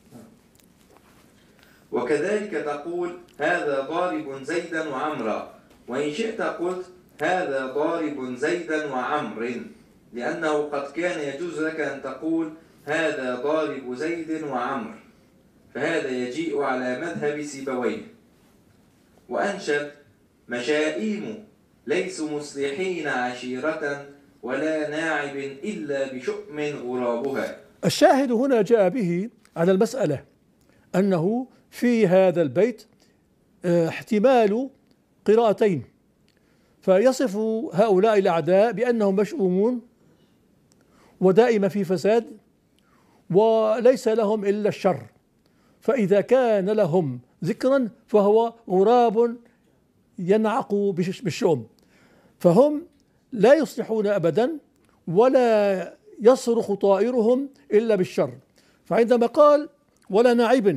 وكذلك تقول هذا ضارب زيدا وعمرا، وإن شئت قلت هذا ضارب زيدا وعمر، لأنه قد كان يجوز لك أن تقول هذا ضارب زيد وعمر، فهذا يجيء على مذهب سيبويه. وأنشد مشائيم ليسوا مصلحين عشيرة ولا ناعب إلا بشؤم غرابها. الشاهد هنا جاء به على المسألة أنه في هذا البيت احتمال قراءتين، فيصف هؤلاء الأعداء بأنهم مشؤومون ودائما في فساد وليس لهم إلا الشر، فإذا كان لهم ذكرا فهو غراب ينعق بالشؤم، فهم لا يصلحون أبدا ولا يصرخ طائرهم إلا بالشر. فعندما قال ولا ناعب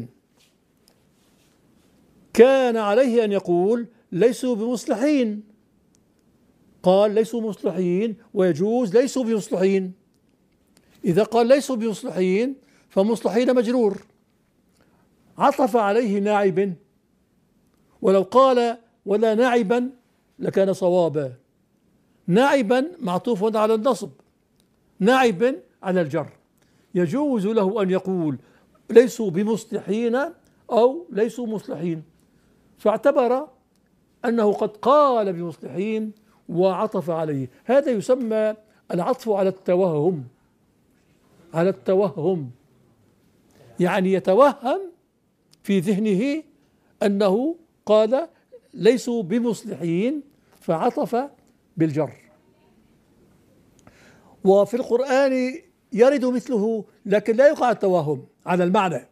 كان عليه أن يقول ليسوا بمصلحين، قال ليسوا مصلحين ويجوز ليسوا بمصلحين، إذا قال ليسوا بمصلحين فمصلحين مجرور، عطف عليه ناعب، ولو قال ولا ناعبا لكان صوابا. ناعبا معطوف على النصب، ناعب على الجر. يجوز له أن يقول ليسوا بمصلحين أو ليسوا مصلحين، فاعتبر أنه قد قال بمصلحين وعطف عليه. هذا يسمى العطف على التوهم، على التوهم، يعني يتوهم في ذهنه أنه قال ليسوا بمصلحين فعطف بالجر. وفي القرآن يرد مثله لكن لا يقع التوهم على المعنى.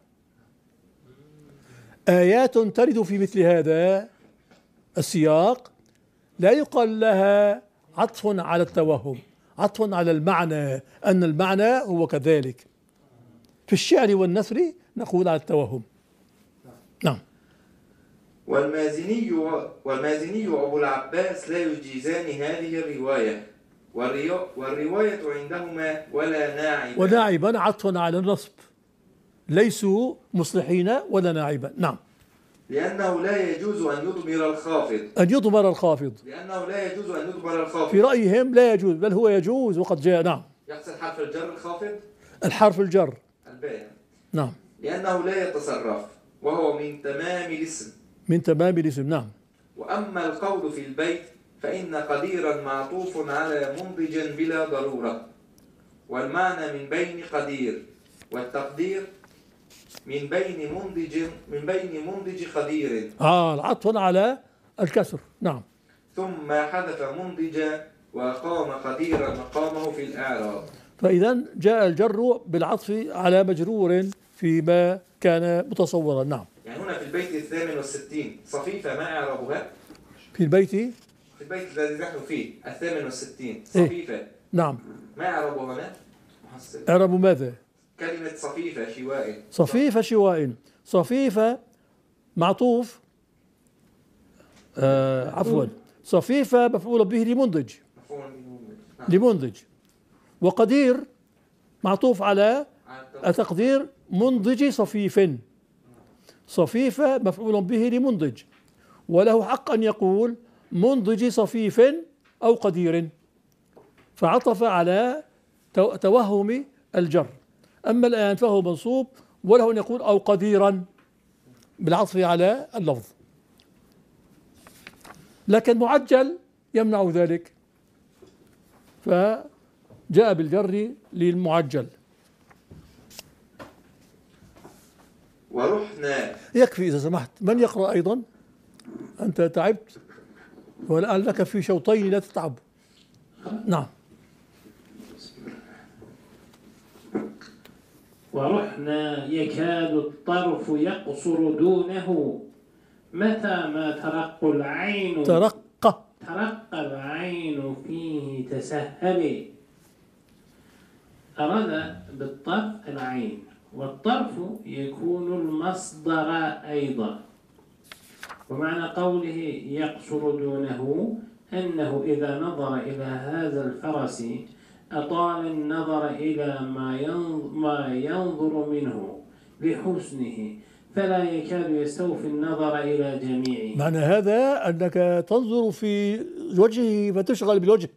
آيات ترد في مثل هذا السياق لا يقال لها عطف على التوهم، عطف على المعنى، أن المعنى هو كذلك. في الشعر والنثر نقول على التوهم. نعم. والمازني وأبو العباس لا يجيزان هذه الرواية، والرواية عندهما ولا ناعبا. وناعبا عطف على النصب، ليسوا مصلحين ولا ناعبا. نعم. لأنه لا يجوز أن يضمر الخافض. أن يضمر الخافض. لأنه لا يجوز أن يضمر الخافض. في رأيهم لا يجوز، بل هو يجوز وقد جاء. نعم. يقصد حرف الجر الخافض؟ الحرف الجر. الباء. نعم. لأنه لا يتصرف وهو من تمام الاسم. من تمام الاسم. نعم. وأما القول في البيت فإن قديرا معطوف على منضج بلا ضرورة، والمعنى من بين قدير، والتقدير من بين منضج قدير. العطف على الكسر. نعم. ثم حذف منضجا وقام قديرا مقامه في الإعراب. فإذا جاء الجر بالعطف على مجرور فيما كان متصورا. نعم. يعني هنا في البيت 68 صفيفة ما إعرابها؟ في البيت الذي نحن فيه 68 صفيفة. إيه؟ نعم. ما إعرابها هنا؟ إعراب ماذا؟ كلمة صفيفة شواء. صفيفة شواء. صفيفة معطوف عفوا، صفيفة مفعول به لمنضج. لمنضج. وقدير معطوف على التقدير منضج صفيف. صفيفة مفعول به لمنضج، وله حق أن يقول منضج صفيف أو قدير، فعطف على توهم الجر. أما الآن فهو منصوب وله أن يقول أو قديرا بالعطف على اللفظ، لكن معجل يمنع ذلك فجاء بالجر للمعجل. ورحنا. يكفي إذا سمحت. من يقرأ أيضا؟ أنت تعبت والآن لك في شوطين لا تتعب. نعم. ورحنا يكاد الطرف يقصر دونه متى ما ترق العين فيه تسهل. أراد بالطرف العين، والطرف يكون المصدر أيضا. ومعنى قوله يقصر دونه أنه إذا نظر إلى هذا الفرس أطال النظر إلى ما ينظر منه لحسنه، فلا يكاد يستوفي النظر إلى جميعه. معنى هذا أنك تنظر في وجهه فتشغل بالوجه،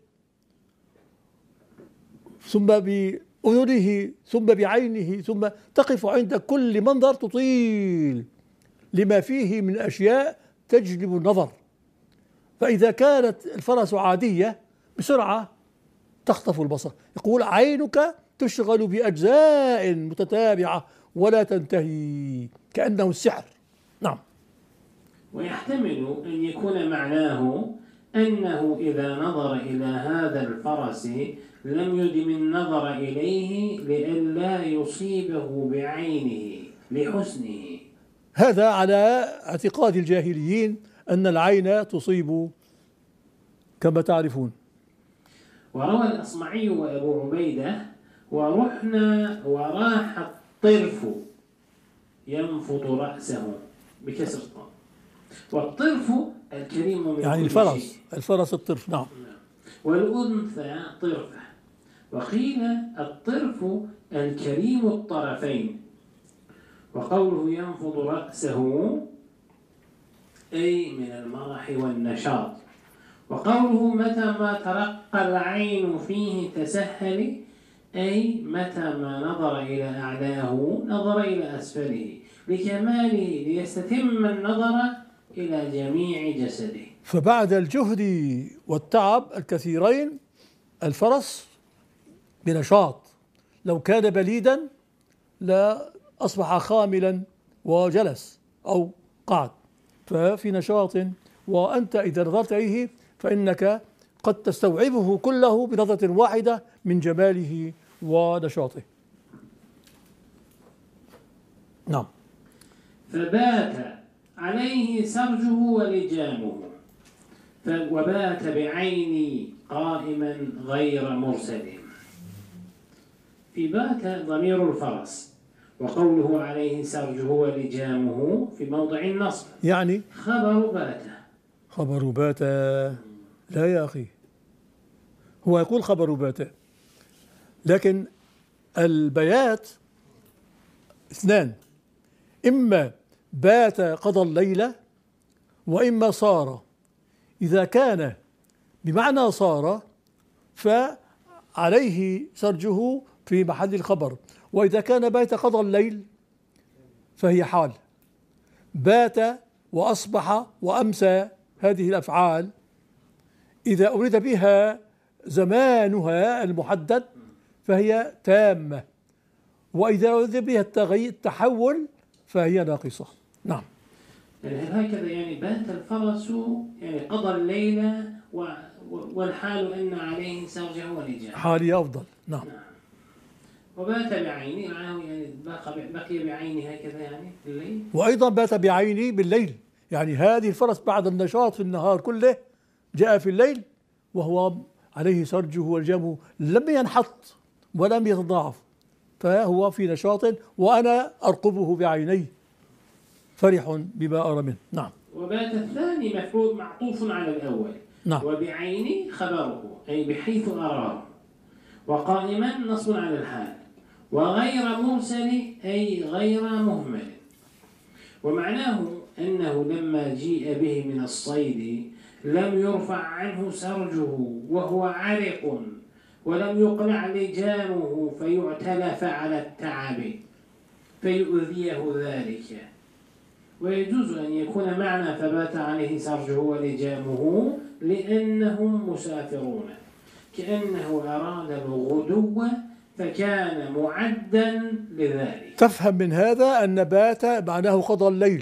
ثم بأذنه، ثم بعينه، ثم تقف عند كل منظر تطيل لما فيه من أشياء تجلب النظر. فإذا كانت الفرس عادية بسرعة تخطف البصر. يقول عينك تشغل بأجزاء متتابعة ولا تنتهي كأنه السحر. نعم. ويحتمل أن يكون معناه أنه إذا نظر إلى هذا الفرس لم يدم النظر إليه لئلا يصيبه بعينه لحسنه. هذا على اعتقاد الجاهليين أن العين تصيب كما تعرفون. وروى الأصمعي وأبو عبيدة ورحنا وراح الطرف ينفض رأسه بكسر الطاء. والطرف الكريم من يعني كل الفرس شيء. الفرس الطرف. نعم. والأنثى طرفة. وقيل الطرف الكريم الطرفين. وقوله ينفض رأسه أي من المرح والنشاط. وقوله متى ما ترقى العين فيه تسهل أي متى ما نظر إلى أعلاه نظر إلى أسفله لكماله ليستتم النظر إلى جميع جسده. فبعد الجهد والتعب الكثيرين الفرس بنشاط، لو كان بليدا لأصبح خاملا وجلس أو قعد، ففي نشاط، وأنت إذا نظرت إليه فإنك قد تستوعبه كله بنظرة واحدة من جماله ونشاطه. نعم. فبات عليه سرجه ولجامه وبات بعيني قائما غير مرسل. في بات ضمير الفرس، وقوله عليه سرجه ولجامه في موضع النصب، يعني خبر بات. خبر بات؟ لا يا أخي، هو يقول خبر بات، لكن البيات اثنان: إما بات قضى الليلة، وإما صار. إذا كان بمعنى صار فعليه سرجه في محل الخبر، وإذا كان بات قضى الليل فهي حال. بات وأصبح وأمسى، هذه الأفعال إذا أريد بها زمانها المحدد فهي تامة، وإذا أريد بها التحول فهي ناقصة. نعم. يعني هكذا يعني بات الفرس يعني قضى الليل والحال أن عليه سرجه ولجامه، حالي أفضل. نعم. وبات بعيني معناه يعني بقي بعيني هكذا يعني في الليل. وأيضا بات بعيني بالليل، يعني هذه الفرس بعد النشاط في النهار كله جاء في الليل وهو عليه سرجه والجامه لم ينحط ولم يتضاعف، فهو في نشاط وأنا أرقبه بعيني فرح بما أرى منه. نعم. وبات الثاني مفعول معطوف على الأول. نعم. وبعيني خبره أي بحيث أراه، وقائما نصب على الحال، وغير مرسل أي غير مهمل. ومعناه أنه لما جيء به من الصيد لم يرفع عنه سرجه وهو عرق، ولم يقلع لجامه فيعتلف على التعب فيؤذيه ذلك. ويجوز أن يكون معنى فبات عليه سرجه ولجامه لأنهم مسافرون، كأنه أراد الغدو فكان معدا لذلك. تفهم من هذا أن بات معناه قضى الليل،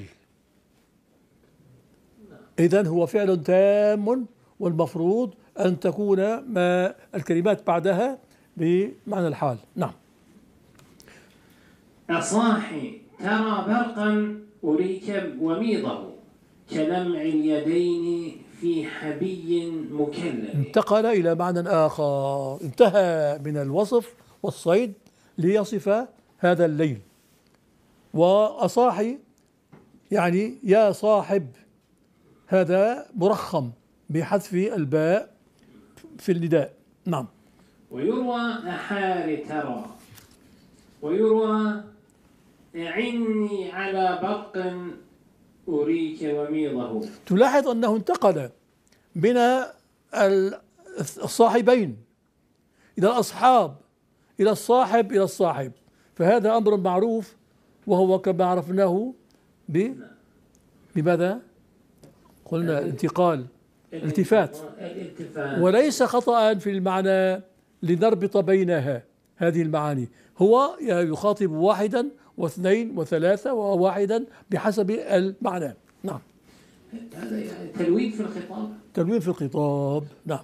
إذن هو فعل تام، والمفروض أن تكون ما الكلمات بعدها بمعنى الحال. نعم. أصاحي ترى برقا أريك وميضه كلمع اليدين في حبي مكلل. انتقل إلى معنى آخر، انتهى من الوصف والصيد ليصف هذا الليل. وأصاحي يعني يا صاحب، هذا مرخم بحذف الباء في النداء. نعم. ويروى أحار ترى، ويروى أعني على برق أريك وميضه. تلاحظ أنه انتقل من الصاحبين إلى الأصحاب إلى الصاحب إلى الصاحب، فهذا أمر معروف، وهو كما عرفناه بماذا؟ قلنا انتقال، التفات، وليس خطأ في المعنى لنربط بينها هذه المعاني. هو يخاطب واحدا واثنين وثلاثة وواحدا بحسب المعنى. نعم. هذا يعني تلوين في الخطاب. تلوين في الخطاب. نعم.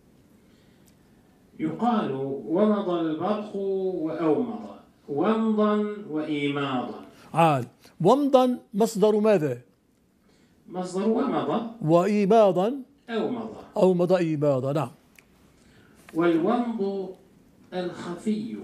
يقال ومضى البرق وأومض ومضا وإيماضا. عال. ومضا مصدر ماذا؟ مصدر ومضى، وإيماضا أومض. أومض إيماضا. نعم. والومض الخفي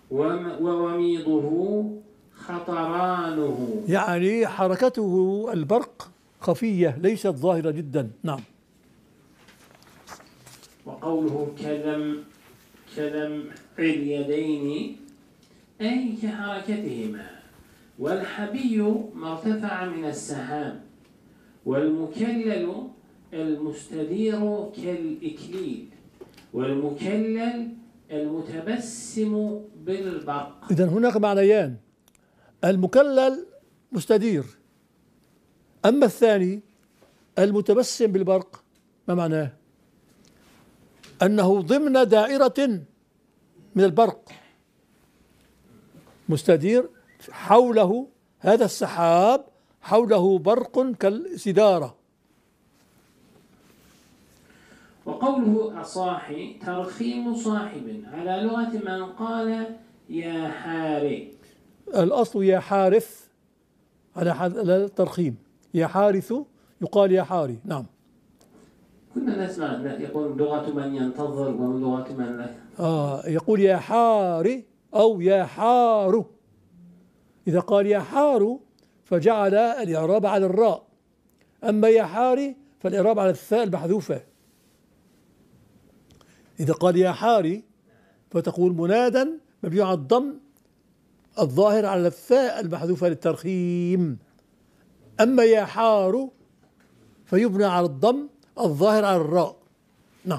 ووميضه خطرانه، يعني حركته البرق خفية ليست ظاهرة جدا. نعم. وقوله كلمع اليدين أي كحركتهما، والحبي ما ارتفع من السهام، والمكلل المستدير كالإكليل، والمكلل المتبسم بالبرق. إذن هناك معنيان، المكلل مستدير، أما الثاني المتبسم بالبرق ما معناه؟ أنه ضمن دائرة من البرق، مستدير حوله هذا السحاب، حوله برق كالسدارة. وقوله أصاحي ترخيم صاحب على لغة من قال يا حارث. الأصل يا حارث على الترخيم، يا حارث يقال يا حاري. نعم. كنا نسمع يقول لغة من ينتظر ولغة من لا. يقول يا حاري أو يا حار. إذا قال يا حار فجعل الإعراب على الراء، أما يا حاري فالإعراب على الثاء المحذوفة. إذا قال يا حاري فتقول منادا مبني على الضم الظاهر على الثاء المحذوفة للترخيم، أما يا حار فيبنى على الضم الظاهر على الراء. نعم.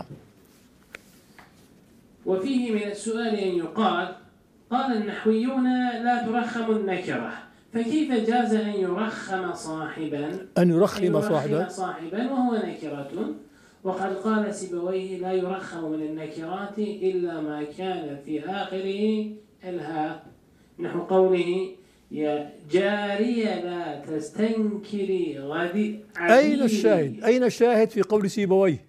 وفيه من السؤال أن يقال قال النحويون لا ترخم النكرة، فكيف جاز أن يرخم صاحبا صاحبا وهو نكرة، وقد قال سيبويه لا يرخم من النكرات إلا ما كان في آخره الهاء، نحو قوله يا جارية لا تستنكري غدي عديلي. أين الشاهد في قول سيبويه؟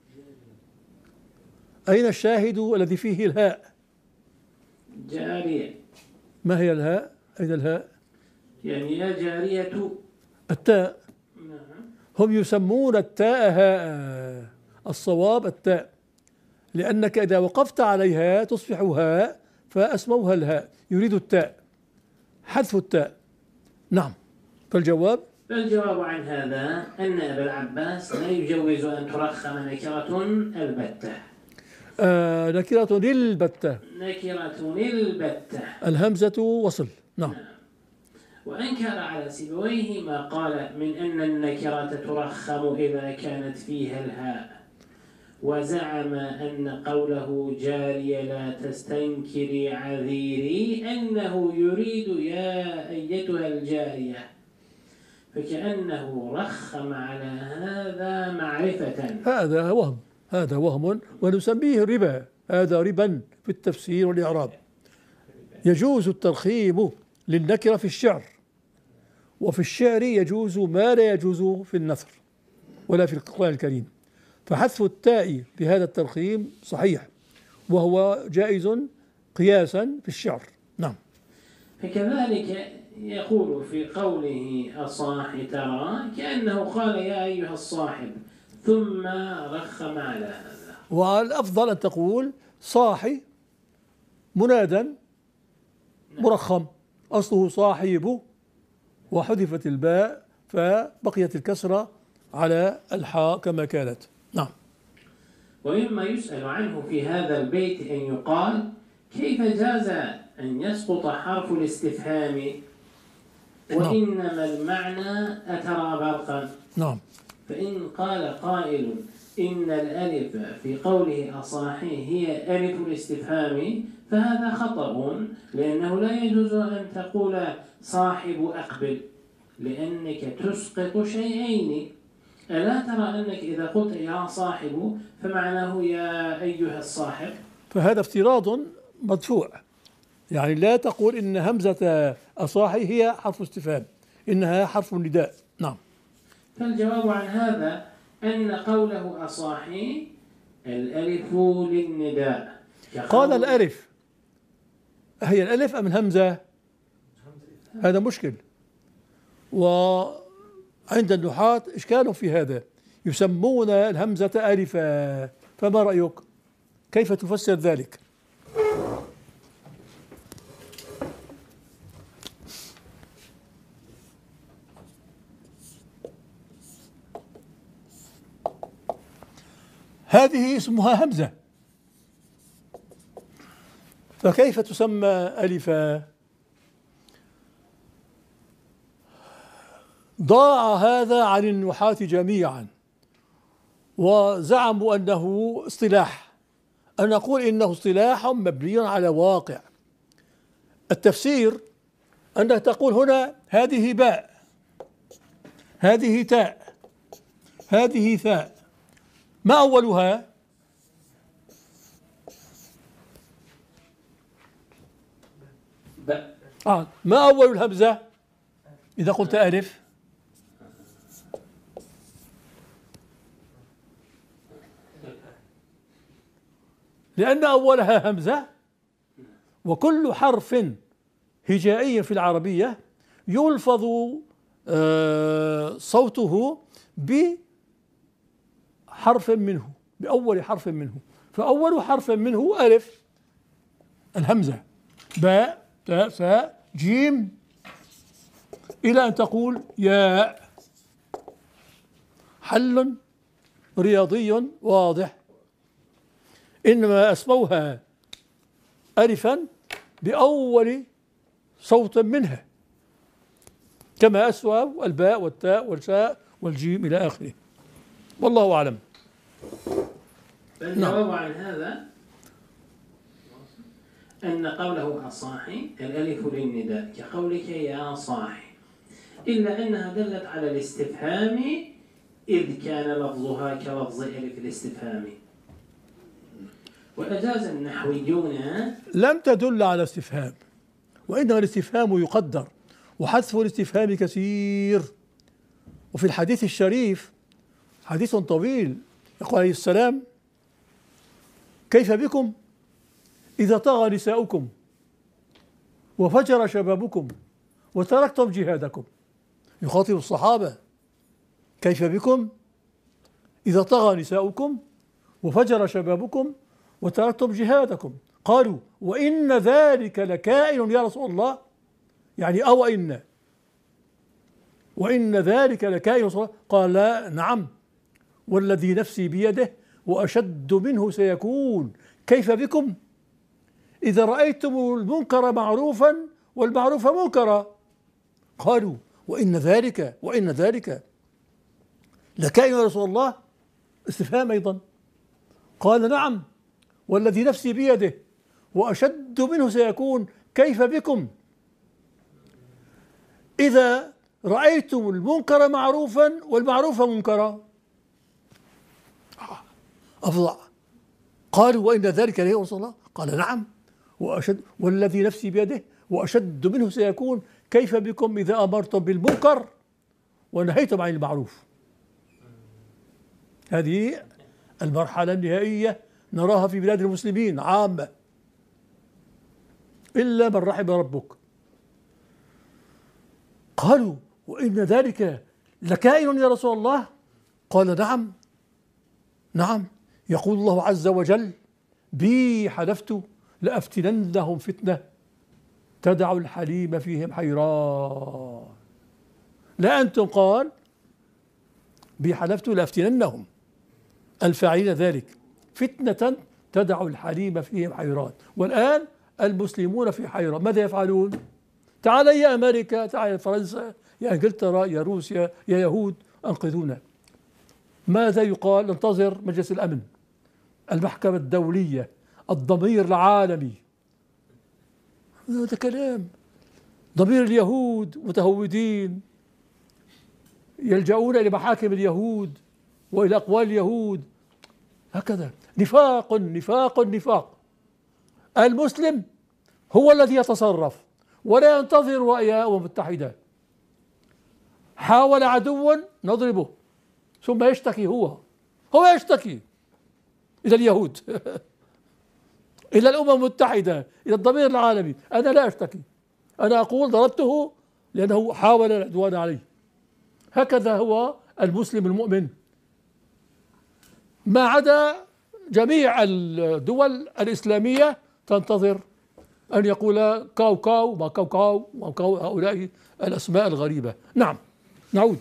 أين الشاهد الذي فيه الهاء؟ جارية. ما هي الهاء؟ أين الهاء؟ يعني يا جارية التاء. نعم. هم يسمون التاء هاء، الصواب التاء، لأنك إذا وقفت عليها تصبح هاء فأسموها الهاء، يريد التاء، حذف التاء. نعم. فالجواب عن هذا أن أبا العباس لا يجوز أن ترخم نكرة البتة. نكرة البتة. الهمزة وصل. نعم. وأنكر على سيبويه ما قال من أن النكرة ترخم إذا كانت فيها الهاء، وزعم أن قوله جارية لا تستنكري عذيري أنه يريد يا أيتها الجارية، فكأنه رخم على هذا معرفة. هذا وهم ونسميه ربا، هذا ربا في التفسير والإعراب. يجوز الترخيم للنكرة في الشعر، وفي الشعر يجوز ما لا يجوز في النثر ولا في القرآن الكريم، فحذف التاء في هذا الترخيم صحيح، وهو جائز قياسا في الشعر. نعم. فكذلك يقول في قوله أصاحي ترى كأنه قال يا أيها الصاحب ثم رخم على هذا. والأفضل أن تقول صاحي منادا مرخم، أصله صاحب وحذفت الباء فبقيت الكسرة على الحاء كما كانت. نعم. ومما يسأل عنه في هذا البيت أن يقال كيف جاز أن يسقط حرف الاستفهام وإنما المعنى أترى برقا. نعم. فإن قال قائل إن الألف في قوله أصاحي هي ألف الاستفهام فهذا خطأ، لأنه لا يجوز أن تقول صاحب أقبل، لأنك تسقط شيئين. ألا ترى أنك إذا قلت يا صاحب فمعناه يا أيها الصاحب؟ فهذا افتراض مدفوع، يعني لا تقول إن همزة أصاحي هي حرف استفهام، إنها حرف نداء. نعم. فالجواب عن هذا أن قوله أصاحي الألف للنداء. قال الألف، هي الألف أم الهمزة؟ هذا مشكل، وعند النحاة إشكال في هذا، يسمون الهمزة ألفا، فما رأيك؟ كيف تفسر ذلك؟ هذه اسمها همزة، فكيف تسمى ألفا؟ ضاع هذا عن النحاة جميعا وزعموا أنه اصطلاح. أنا نقول إنه اصطلاح مبني على واقع. التفسير أنك تقول هنا هذه باء، هذه تاء، هذه ثاء، ما أولها؟ باء. ما أول الهمزة إذا قلت ألف؟ لأن أولها همزة، وكل حرف هجائي في العربية يلفظ صوته بحرف منه، بأول حرف منه، فأول حرف منه ألف، الهمزة، باء، تاء، ثاء، جيم، إلى أن تقول ياء. حل رياضي واضح. إنما أسموها ألفا بأول صوت منها، كما أسوى الباء والتاء والشاء والجيم إلى آخره. والله أعلم. الجواب عن هذا أن قوله أصاحي الألف للنداء كقولك يا صاحي، إلا أنها دلت على الاستفهام إذ كان لفظها كلفظ ألف الاستفهام. وأجاز النحويون. لم تدل على استفهام، وإنما الاستفهام يقدر، وحذف الاستفهام كثير. وفي الحديث الشريف حديث طويل يقول عليه السلام: كيف بكم إذا طغى نساؤكم وفجر شبابكم وتركتم جهادكم؟ يخاطب الصحابة: كيف بكم إذا طغى نساؤكم وفجر شبابكم وتركتم جهادكم؟ قالوا: وإن ذلك لكائن يا رسول الله، يعني وإن ذلك لكائن يا رسول الله. قال: لا، نعم، والذي نفسي بيده وأشد منه سيكون. كيف بكم إذا رأيتم المنكر معروفا والمعروف منكرا؟ قالوا: وإن ذلك لكائن يا رسول الله. استفهام أيضا. قال: نعم، والذي نفسي بيده وأشد منه سيكون. كيف بكم إذا رأيتم المنكر معروفا والمعروف منكرا؟ أفظع. قالوا: وإن ذلك يا رسول الله. قال: نعم، والذي نفسي بيده وأشد منه سيكون. كيف بكم إذا أمرتم بالمنكر ونهيتم عن المعروف؟ هذه المرحلة النهائية نراها في بلاد المسلمين عامة، إلا من رحم ربك. قالوا: وإن ذلك لكائن يا رسول الله. قال: نعم، نعم، يقول الله عز وجل: بي حلفت لأفتننهم فتنة تدع الحليم فيهم حيران. لا أنتم، قال: بي حلفت لأفتننهم، الفاعلين ذلك، فتنة تدع الحليم فيهم حيران. والآن المسلمون في حيرة، ماذا يفعلون؟ تعال يا أمريكا، تعال يا فرنسا، يا إنجلترا، يا روسيا، يا يهود، أنقذونا. ماذا يقال؟ ننتظر مجلس الأمن، المحكمة الدولية، الضمير العالمي. هذا كلام. ضمير اليهود متهودين، يلجؤون إلى محاكم اليهود وإلى أقوال اليهود. هكذا نفاق نفاق نفاق. المسلم هو الذي يتصرف ولا ينتظر رؤية الأمم المتحدة. حاول عدو نضربه، ثم يشتكي هو يشتكي إلى اليهود إلى الأمم المتحدة، إلى الضمير العالمي. أنا لا أشتكي، أنا أقول ضربته لأنه حاول العدوان علي. هكذا هو المسلم المؤمن، ما عدا جميع الدول الإسلامية تنتظر أن يقول كاو كاو ما كاو كاو ما كاو، هؤلاء الأسماء الغريبة. نعم، نعود.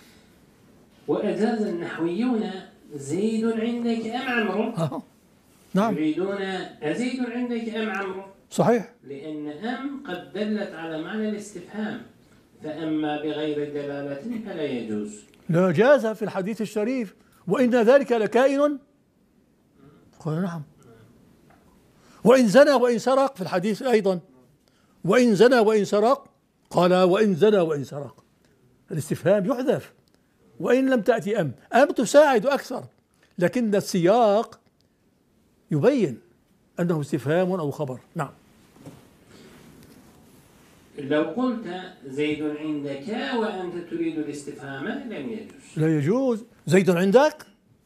وأجاز النحويون زيد عندك أم عمرو؟ نعم. يريدون أزيد عندك أم عمرو؟ صحيح. لأن أم قد دلت على معنى الاستفهام، فأما بغير دلالة فلا يجوز. لا جاز في الحديث الشريف وإن ذلك لكائن، قال نعم. وإن زنى وإن سرق في الحديث أيضا، وإن زنى وإن سرق، قال وإن زنى وإن سرق. الاستفهام يحذف وإن لم تأتي أم تساعد أكثر، لكن السياق يبين أنه استفهام أو خبر. نعم. لو قلت زيد عندك وأنت تريد الاستفهام لم يجوز. لا يجوز. زيد عندك.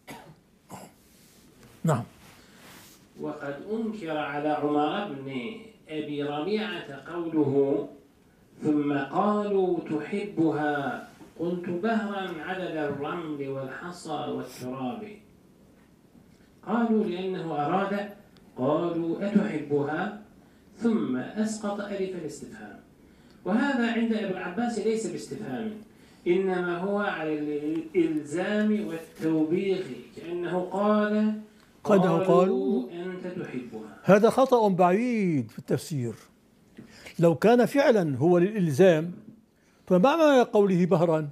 نعم. وقد أنكر على عمر بن أبي ربيعة قوله ثم قالوا تحبها قلت بهرا عدد الرمل والحصى والتراب. قالوا لأنه أراد قالوا أتحبها ثم أسقط ألف الاستفهام، وهذا عند ابن العباس ليس باستفهام، إنما هو على الإلزام والتوبيخ، كأنه قالوا أنت تحبها. هذا خطأ بعيد في التفسير. لو كان فعلا هو للإلزام فما معنى قوله بهرا؟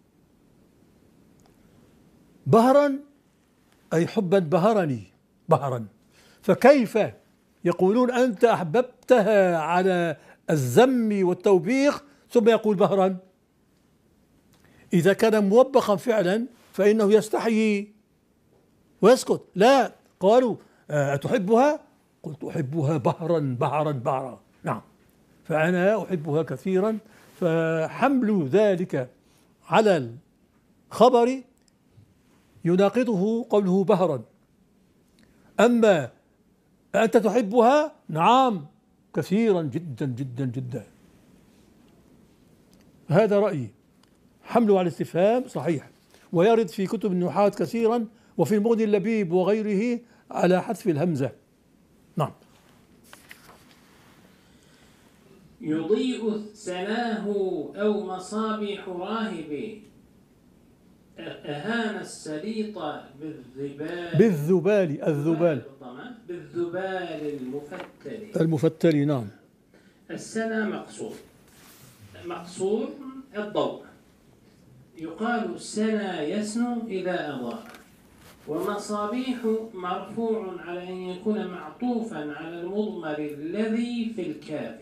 بهرا أي حبا بهرني بهرا، فكيف يقولون أنت أحببتها على الذم والتوبيخ ثم يقول بهرا؟ إذا كان موبخا فعلا فإنه يستحيي ويسكت. لا، قالوا أتحبها؟ قلت أحبها بهرا بهرا بهرا. نعم، فأنا أحبها كثيرا، فحمل ذلك على الخبر يناقضه قوله بهرا. أما أنت تحبها؟ نعم كثيرا جدا جدا جدا. هذا رأيي. حمله على الاستفهام صحيح، ويرد في كتب النحاة كثيرا وفي المغني اللبيب وغيره على حذف الهمزة. نعم. يضيء سناه أو مصابيح راهب أهان السليط بالذبال المفتل. نعم. السنة مقصور الضوء، يقال السنة يسنو إذا أضاء. ومصابيح مرفوع على أن يكون معطوفا على المضمر الذي في الكاف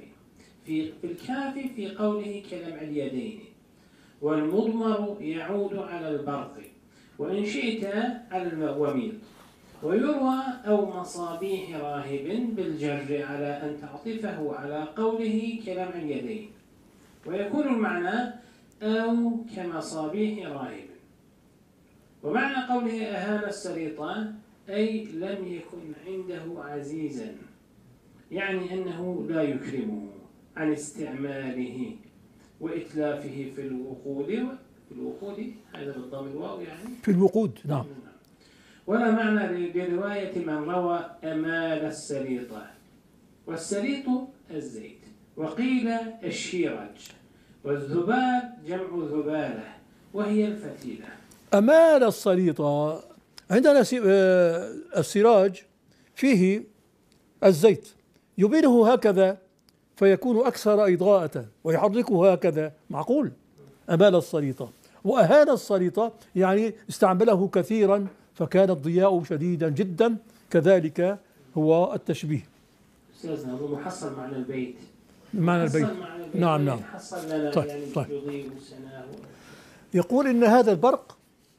في قوله كلمع اليدين، والمضمر يعود على البرق وإن شئت على الوميض. ويروى أو مصابيح راهب بالجر على أن تعطفه على قوله كلمع اليدين، ويكون المعنى أو كمصابيح راهب. ومعنى قوله أهان السليطة أي لم يكن عنده عزيزا، يعني أنه لا يكرمه عن استعماله وإتلافه في الوقود هذا بالضم الواو يعني في الوقود. نعم. ولا معنى برواية من روى أمال السليطة، والسليط الزيت، وقيل الشيرج، والذباب جمع ذبالة وهي الفتيلة. أمال السليطة عندنا السراج فيه الزيت يبينه هكذا فيكون أكثر إضاءة ويحركه هكذا، معقول. أمال السليطة. وأهان السليطة يعني استعمله كثيرا فكان الضياء شديدا جدا، كذلك هو التشبيه. أستاذنا هو محصل معنى البيت. معنى البيت. نعم نعم. حصل لنا طيب. يعني طيب. يضيء سناه. يقول إن هذا البرق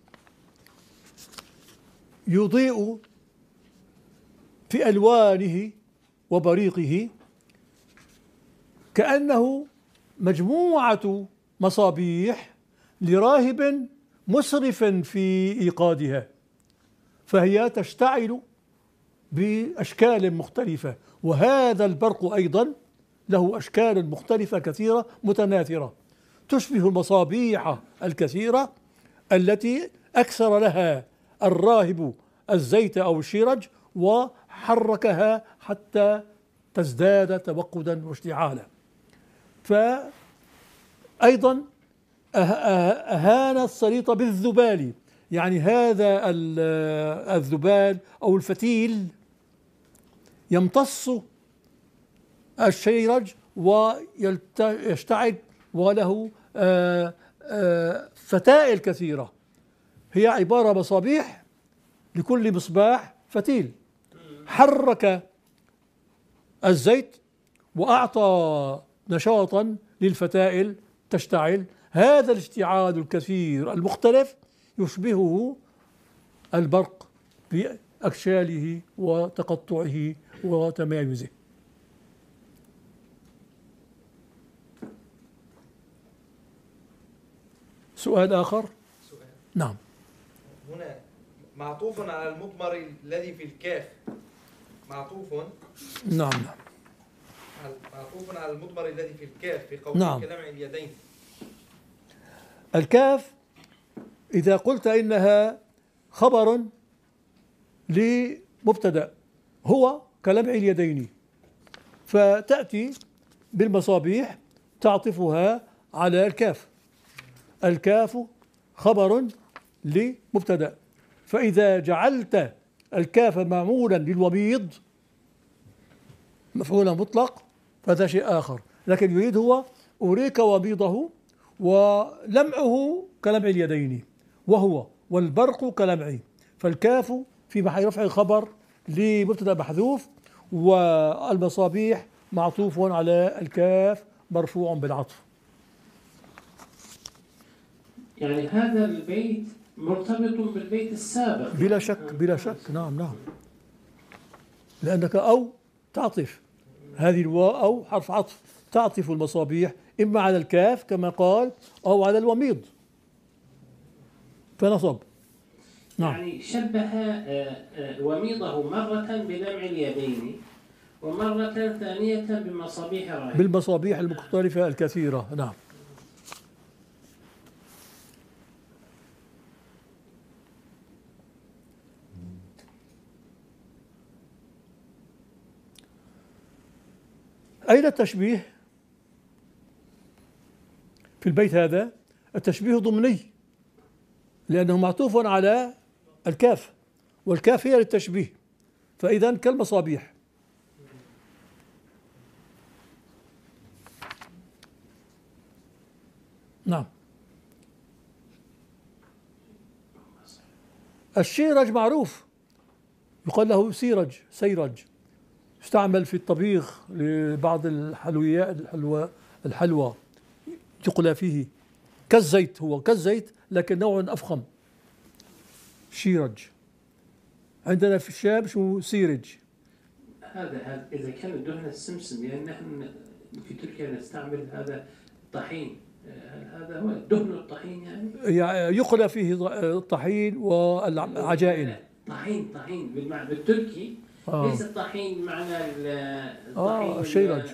يضيء في ألوانه وبريقه كأنه مجموعة مصابيح لراهب مسرف في إيقادها، فهي تشتعل بأشكال مختلفة. وهذا البرق أيضا له أشكال مختلفة كثيرة متناثرة تشبه المصابيح الكثيرة التي أكثر لها الراهب الزيت أو الشيرج وحركها حتى تزداد توقدا واشتعالا. فأيضا أهان السليط بالذبال، يعني هذا الذبال أو الفتيل يمتص الشيرج ويشتعل وله فتائل كثيرة. هي عبارة مصابيح لكل مصباح فتيل، حرك الزيت وأعطى نشاطا للفتائل تشتعل. هذا الاشتعال الكثير المختلف يشبهه البرق بأكشاله وتقطعه وتمايزه. سؤال آخر؟ نعم. هنا معطوف على المضمر الذي في الكاف، معطوف نعم معطوف على المضمر الذي في الكاف في قوله نعم. كلمع اليدين. الكاف إذا قلت إنها خبر لمبتدأ هو كلمع اليدين، فتأتي بالمصابيح تعطفها على الكاف. الكاف خبر لمبتدأ، فإذا جعلت الكاف معمولا للوميض مفعولا مطلق فهذا شيء آخر، لكن يريد هو أريك وميضه ولمعه كلمع اليدين وهو والبرق كلمعه، فالكاف في محل رفع خبر لمبتدأ محذوف، والمصابيح معطوف على الكاف مرفوع بالعطف. يعني هذا البيت مرتبط بالبيت السابق بلا شك بلا شك. نعم نعم، لأنك أو تعطف هذه الواو أو حرف عطف تعطف المصابيح إما على الكاف كما قال أو على الوميض فنصب. نعم. يعني شبه وميضه مرة بلمع اليدين ومرة ثانية بمصابيح الرأي، بالمصابيح المختلفة الكثيرة. نعم. أين التشبيه في البيت هذا؟ التشبيه ضمني لأنه معطوف على الكاف، والكاف هي للتشبيه، فإذا كالمصابيح. نعم. الشيرج معروف يقال له سيرج يستعمل في الطبيخ لبعض الحلويات الحلوى يقلى فيه كالزيت، هو كالزيت لكن نوع أفخم. شيرج. عندنا في الشام شو سيرج. هذا إذا كان الدهن السمسم، لأن نحن في تركيا نستعمل هذا الطحين، هذا هو دهن الطحين يعني يقلى فيه الطحين والعجائن. طحين بالتركي ليس الطحين بمعنى الطحين الشيرج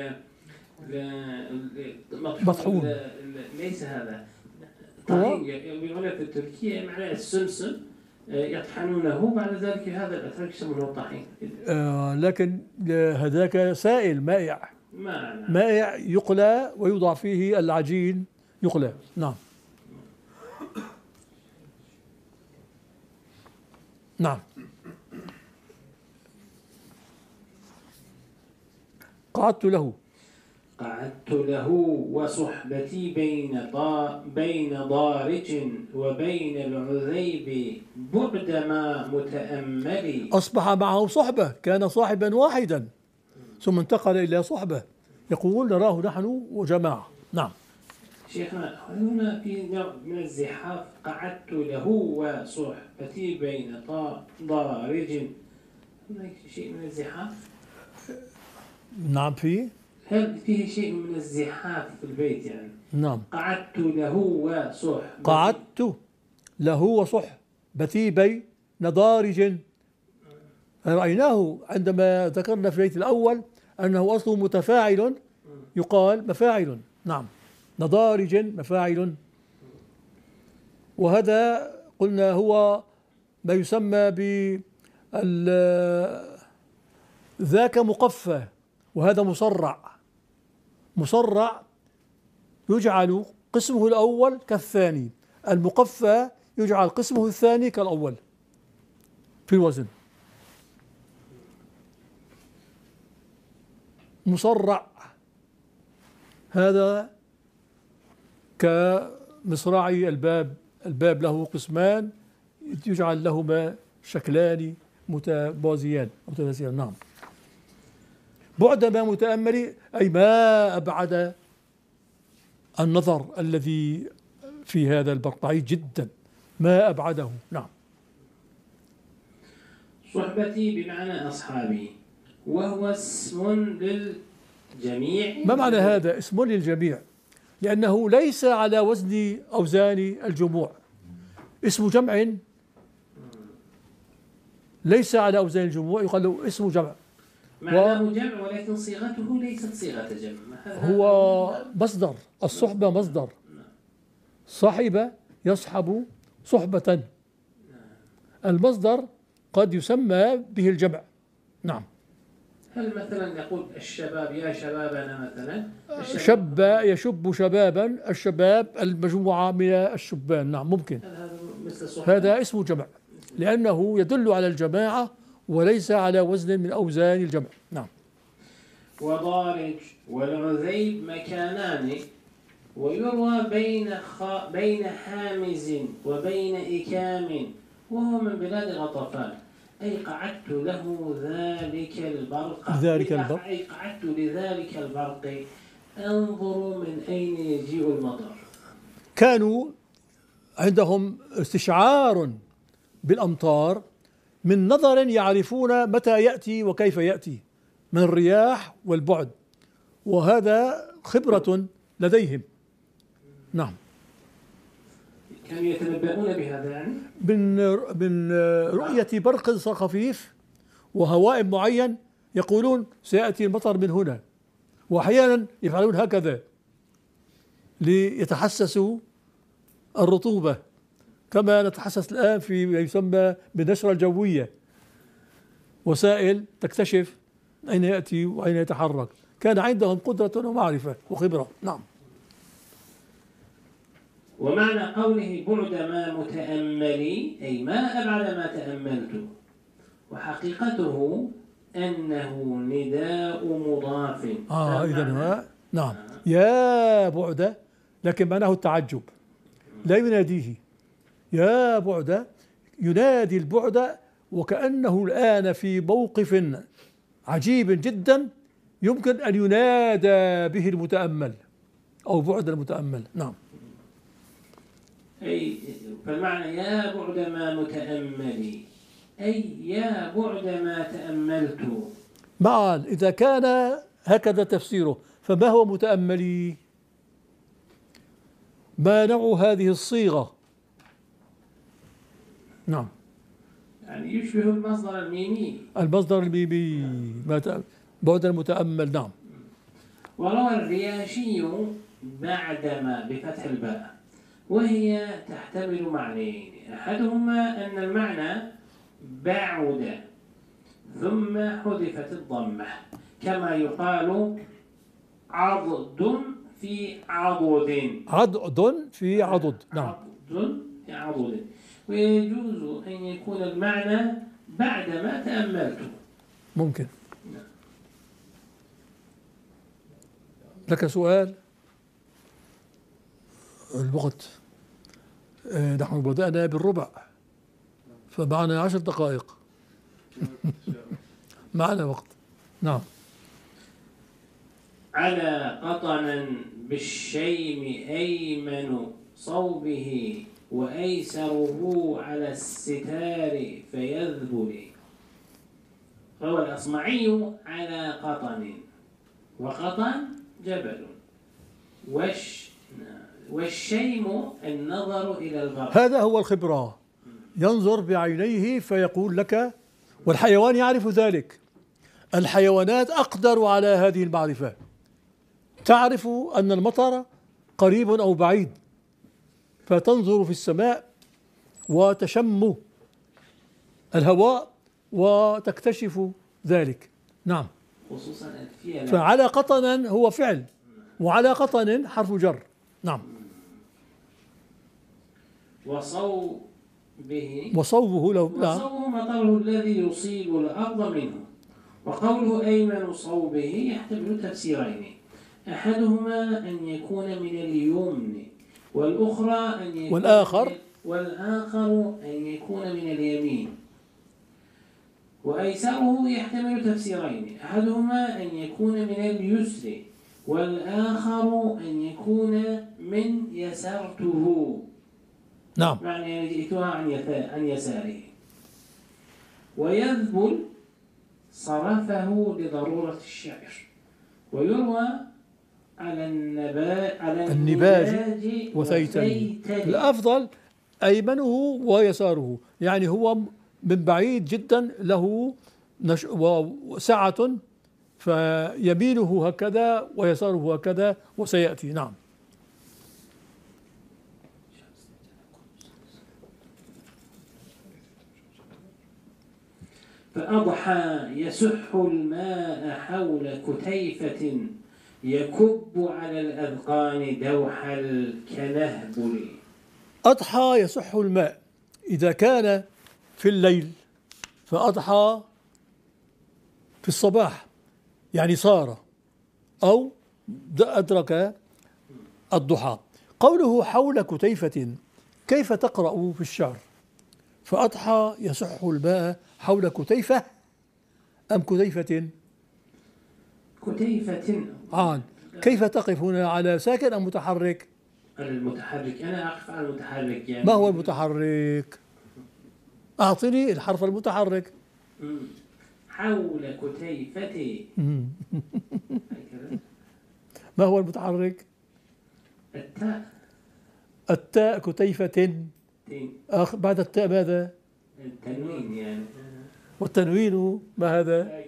مطحون، ليس هذا طحين يقولون في تركيا معنى السمسم يطحنونه، بعد ذلك هذا الأتراك يسمونه الطحين. لكن هذاك سائل مائع يقلى ويوضع فيه العجين يقلى. نعم. نعم. قعدت له وصحبتي بين ضارج وبين العذيب بعدما متأملي. أصبح معه صحبة، كان صاحبا واحدا ثم انتقل إلى صحبة، يقول نراه نحن وجماعة. نعم. شيخنا هنا في نوع من الزحاف، قعدت له وصحبتي بين ضارج، هناك شيء من الزحاف؟ نعم. هل فيه شيء من الزحاف في البيت يعني؟ نعم. قعدت له وصحبتي بين ضارج. رأيناه عندما ذكرنا في البيت الأول أنه أصله متفاعل يقال مفاعل. نعم. نضارج مفاعل، وهذا قلنا هو ما يسمى ذاك مقفى وهذا مصرع يجعل قسمه الأول كالثاني، المقفى يجعل قسمه الثاني كالأول في الوزن. مصرع، هذا كمصراعي الباب، الباب له قسمان يجعل لهما شكلان متوازيان متناسيان. نعم. بعد ما متأمل أي ما أبعد النظر الذي في هذا البرق، بعيد جدا، ما أبعده. نعم. صحبتي بمعنى أصحابي، وهو اسم للجميع. ما معنى هذا اسم للجميع؟ لأنه ليس على وزن أوزان الجموع، اسم جمع ليس على أوزان الجموع، يقال له اسم جمع. معناه جمع ولكن صيغته ليست صيغة جمع. هو مصدر، الصحبة مصدر، صحب يصحب صحبة، المصدر قد يسمى به الجمع. نعم. هل مثلا نقول الشباب يا شبابنا مثلا؟ شب يشب شبابا، الشباب المجموعة من الشبان. نعم ممكن. هذا اسم جمع لأنه يدل على الجماعة وليس على وزن من أوزان الجمع. نعم. وضارج والعذيب مكانان، ويروى بين حامز وبين إكام، وهو من بلاد غطفان. أي قعدت له ذلك البرق، أي قعدت لذلك البرق أنظر من أين يجيء المطر. كانوا عندهم استشعار بالأمطار من نظر يعرفون متى يأتي وكيف يأتي من الرياح والبعد، وهذا خبرة لديهم. نعم. كانوا يتنبؤون بهذا يعني؟ من رؤية برق خفيف وهواء معين يقولون سيأتي المطر من هنا، وأحيانا يفعلون هكذا ليتحسسوا الرطوبة، كما نتحسس الآن في ما يسمى بالنشرة الجوية، وسائل تكتشف أين يأتي وأين يتحرك. كان عندهم قدرة ومعرفة وخبرة. نعم. ومعنى قوله بعد ما متأملي أي ما أبعد ما تأملت، وحقيقته أنه نداء مضاف. إذن نعم. يا بعد، لكن معناه التعجب، لا يناديه يا بعد، ينادي البعد وكأنه الآن في موقف عجيب جدا يمكن أن ينادى به المتأمل أو بعد المتأمل. نعم. أي فالمعنى يا بعد ما متأملي أي يا بعد ما تأملت معا. إذا كان هكذا تفسيره فما هو متأملي؟ ما نوع هذه الصيغة؟ نعم. يعني يشبه المصدر الميمي. المصدر الميمي بعد المتأمل. نعم. وروى الرياشي بعدما بفتح الباء، وهي تحتمل معنيين، أحدهما أن المعنى بعد ثم حذفت الضمة، كما يقال عضد في عضد. عضد في عضد. نعم. عضد في عضد. ويجوز أن يكون المعنى بعدما تأملت. ممكن. لك سؤال؟ الوقت نحن بدأنا بالربع، فمعنا 10 دقائق. معنا وقت. نعم. على قطنا بالشيم أيمن صوبه، وأيسره على الستار فيذبل. روى الأصمعي على قطن، وقطن جبل، والشيم النظر إلى البر. هذا هو الخبرة، ينظر بعينيه فيقول لك، والحيوان يعرف ذلك. الحيوانات أقدر على هذه المعرفة، تعرف أن المطر قريب أو بعيد، فتنظر في السماء وتشم الهواء وتكتشف ذلك. نعم. خصوصا الفيلة. فعلى قطنا هو فعل، وعلى قطن حرف جر. نعم. وصوبه وصوبه مطره الذي يصيب الأرض منه، وقوله أيمن صوبه يحتمل تفسيرين، أحدهما أن يكون من اليمن، والأخرى أن يكون والآخر أن يكون من اليمين. وأيسره يحتمل تفسيرين، أحدهما أن يكون من اليسر، والآخر أن يكون من يسرته. نعم. يعني جئتها عن يساره. ويذبل صرفه لضرورة الشعر، ويروى على النباج وثيتني. الأفضل أيمنه ويساره، يعني هو من بعيد جدا له سعة، فيمينه هكذا ويساره هكذا وسيأتي. نعم. فأضحى يسح الماء حول كتيفة يكب على الأذقان دوح الكنهبل. أضحى يسح الماء إذا كان في الليل، فأضحى في الصباح يعني صار أو أدرك الضحى. قوله حول كتيفة كيف تقرأ في الشعر؟ فأضحى يسح الماء حول كتيفة أم كتيفة؟ كتيفة. كيف تقف هنا، على ساكن أم متحرك؟ على المتحرك. أنا أقف على المتحرك. يعني ما هو المتحرك؟ أعطني الحرف المتحرك. حول كتيفة. ما هو المتحرك؟ التاء كتيفة. بعد التاء ماذا؟ التنوين يعني. والتنوين ما هذا؟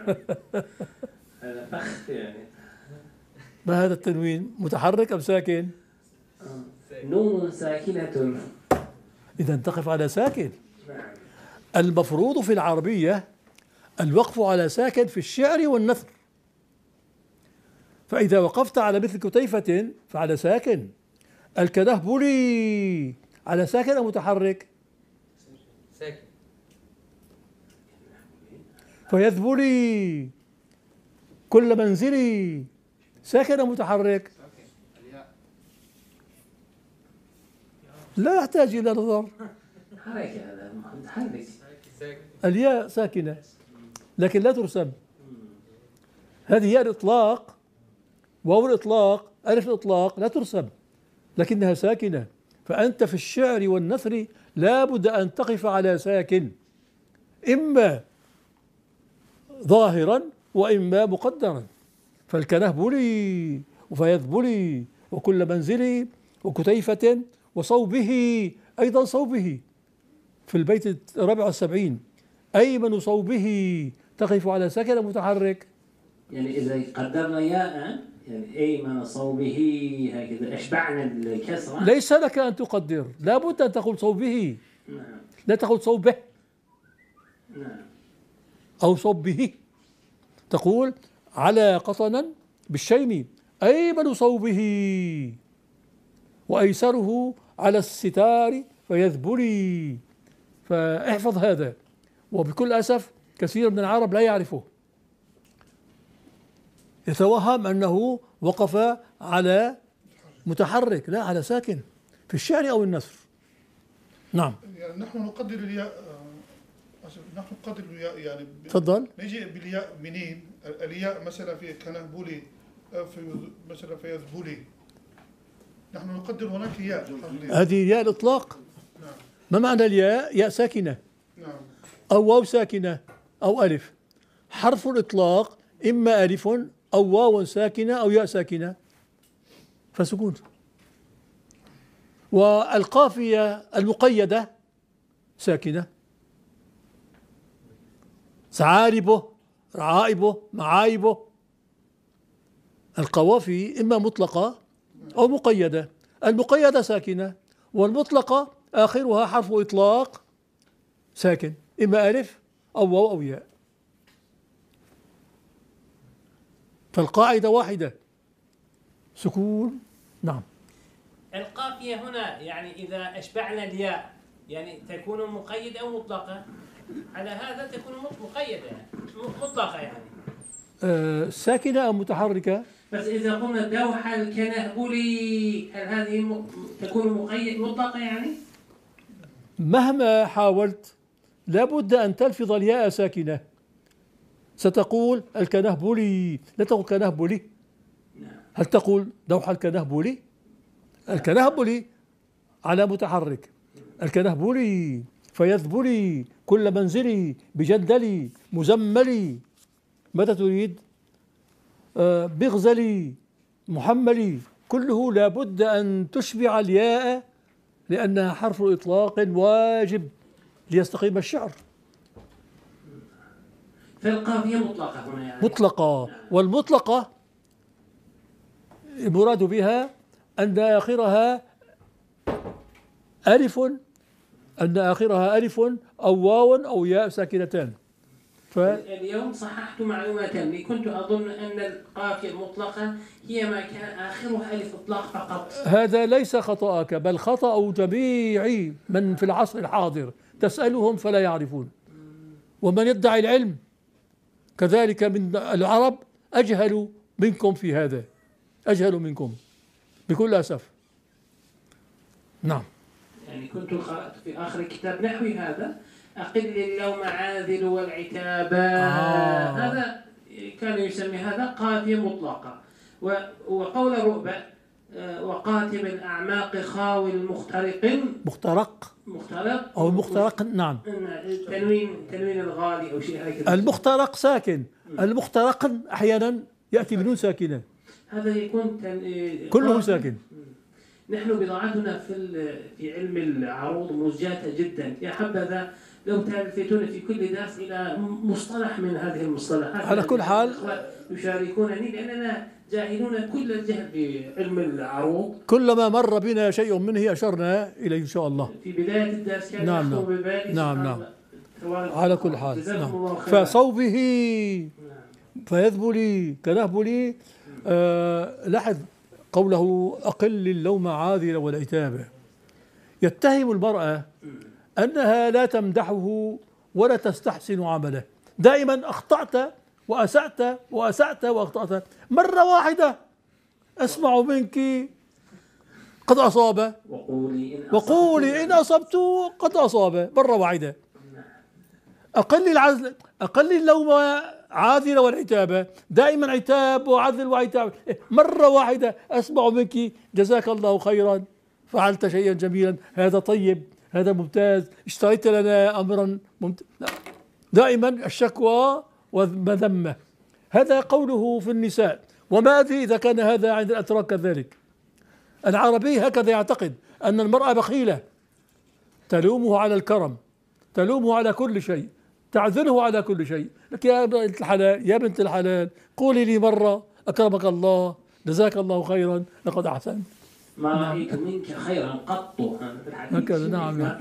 هذا فخ يعني. ما هذا التنوين؟ متحرك أم ساكن؟ نون ساكنة. إذا تقف على ساكن. المفروض في العربية الوقف على ساكن في الشعر والنثر، فإذا وقفت على مثل كتيفة فعلى ساكن. الكنهبلي على ساكن أو متحرك؟ ساكن. فيذبلي كل منزلي ساكن أو متحرك؟ لا يحتاج إلى نظر. الياء ساكنة لكن لا ترسم. هذه ياء الإطلاق، واو الإطلاق، ألف الإطلاق لا ترسم لكنها ساكنة. فأنت في الشعر والنثر لا بد أن تقف على ساكن، إما ظاهرا وإما مقدرا. فالكنهبلي وفيذبلي وكل منزلي وكتيفة وصوبه، أيضا صوبه في البيت 74 أيمن صوبه تقف على ساكن متحرك. يعني إذا قدرنا ياء يعني أيمن صوبه هكذا أشبعنا الكسرة. ليس لك أن تقدر، لا بد أن تقول صوبه. نعم. لا تقول صوبه. نعم. أو صوبه، تقول على قطنا بالشين أيمن صوبه، وأيسره على الستار فيذبلي. فاحفظ هذا. وبكل أسف كثير من العرب لا يعرفه، يتوهم أنه وقف على متحرك، لا، على ساكن في الشعر أو النثر. نعم. يعني نحن نقدر الياء، يعني تفضل. نجي بالياء منين؟ الياء مثلا في كنهبلي، مثلا في يذبلي، نحن نقدر هناك ياء. هذه ياء الإطلاق. نعم. ما معنى الياء؟ ياء ساكنة. نعم. أو واو ساكنة أو ألف. حرف الإطلاق إما ألف أو واو ساكنة أو ياء ساكنة فسكون. والقافية المقيدة ساكنة، ثعالبه، رعائبه، معايبه. القوافي إما مطلقة أو مقيدة. المقيدة ساكنة، والمطلقة آخرها حرف إطلاق ساكن، إما ألف أو واو أو ياء. فالقاعدة واحدة، سكون. نعم. القافية هنا يعني إذا أشبعنا الياء يعني تكون مقيدة أو مطلقة؟ على هذا تكون مقيدة مطلقة يعني. ساكنة أو متحركة؟ بس إذا قلنا دوحة الكنهبلي هل هذه تكون مطلقة يعني؟ مهما حاولت لابد أن تلفظ الياء ساكنة. ستقول الكنهبلي، لا تقول كنهبلي. هل تقول دوحة الكنهبلي؟ الكنهبلي على متحرك، الكنهبلي فيذبلي كل منزلي بجندلي مزملي. ماذا تريد؟ بغزلي محملي، كله لابد أن تشبع الياء لأنها حرف إطلاق واجب ليستقيم الشعر. فالقافية مطلقة هنا يعني. مطلقة، والمطلقة المراد بها أن آخرها ألف، أن آخرها ألف أو واو أو ياء ساكنتان. اليوم صححت معلوماتي، كنت أظن أن القافية المطلقة هي ما كان آخرها ألف إطلاق فقط. هذا ليس خطأك، بل خطأ جميع من في العصر الحاضر، تسألهم فلا يعرفون، ومن يدعي العلم كذلك من العرب أجهل منكم في هذا، أجهل منكم بكل أسف. نعم. يعني كنت قرأت في آخر كتاب نحوي هذا أقل اللوم عاذل والعتاب، هذا كان يسمي هذا قافية مطلقة. وقول رؤبة وقاتب الأعماق خاوي مخترق أو المخترق. نعم. تنوين الغالي أو شيء هكذا. المخترق ساكن، المخترق أحيانا يأتي بدون ساكنة، هذا يكون كله ساكن. نحن بضاعتنا في علم العروض مزجاة جدا، يا حبذا لو تلفتون في كل درس إلى مصطلح من هذه المصطلحات. على كل حال يشاركونني لأننا جاهلون كل الجهل في علم العروض. كلما مر بنا شيء منه أشرنا إليه إن شاء الله. في بداية الدرس كان يخطر ببالي. نعم. على كل حال. نعم. فصوبه فيذبلي كنهبلي. لاحظ قوله أقل اللوم عاذل والعتاب، يتهم المرأة أنها لا تمدحه ولا تستحسن عمله، دائما أخطأت وأسأت وأخطأت، مرة واحدة أسمع منك قد أصاب، وقولي إن أصبت قد أصاب، مرة واحدة. أقل اللوم عاذل والعتاب، دائما عتاب وعذل وعتاب، مرة واحدة أسمع منك جزاك الله خيرا، فعلت شيئا جميلا، هذا طيب، هذا ممتاز، اشتريت لنا أمرا ممتاز. دائما الشكوى والمذمة. هذا قوله في النساء، وما أدري إذا كان هذا عند الأتراك كذلك. العربي هكذا يعتقد أن المرأة بخيلة، تلومه على الكرم، تلومه على كل شيء، تعذله على كل شيء. لك يا بنت الحلال، يا بنت الحلال، قولي لي مرة أكرمك الله، جزاك الله خيرا، لقد أحسنت، ما رأيت منك خيرا قط. هكذا. نعم.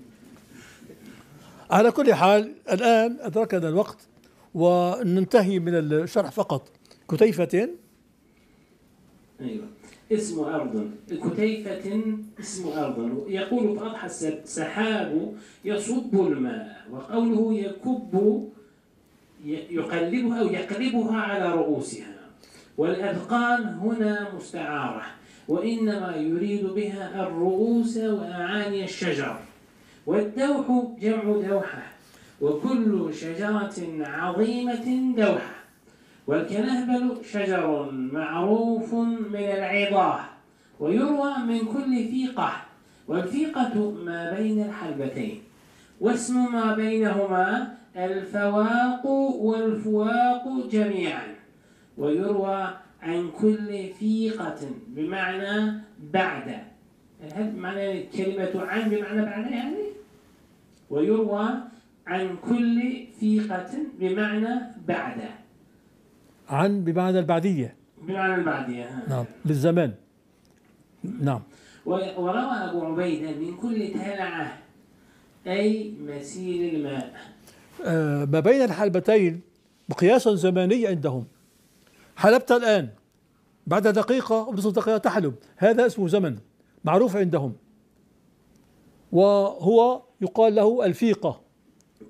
على كل حال الآن أدركنا الوقت وننتهي من الشرح فقط. كتيفة. أيوة. اسم أرض. كتيفة اسم أرض. يقول في أضحى السحاب يصب الماء، وقوله يكب يقلبها أو يقلبها على رؤوسها. والأذقان هنا مستعارة، وإنما يريد بها الرؤوس وأعاني الشجر. والدوح جمع دوحة، وكل شجرة عظيمة دوحة. والكنهبل شجر معروف من العظاه، ويروى من كل فيقة، والفيقة ما بين الحلبتين، واسم ما بينهما الفواق والفواق جميعا. ويروى عن كل فيقة بمعنى بعد، هل معنى كلمة عن بمعنى بعد يعني؟ ويروى عن كل فيقة بمعنى بعد، عن بمعنى البعدية، بمعنى البعدية. نعم، للزمان. نعم. وروى أبو عبيدة من كل تلعة أي مسيل الماء. ما بين الحلبتين بقياس زماني عندهم. حلبت الآن، بعد دقيقة أو نصف دقيقة تحلب، هذا اسمه زمن معروف عندهم، وهو يقال له الفيقة.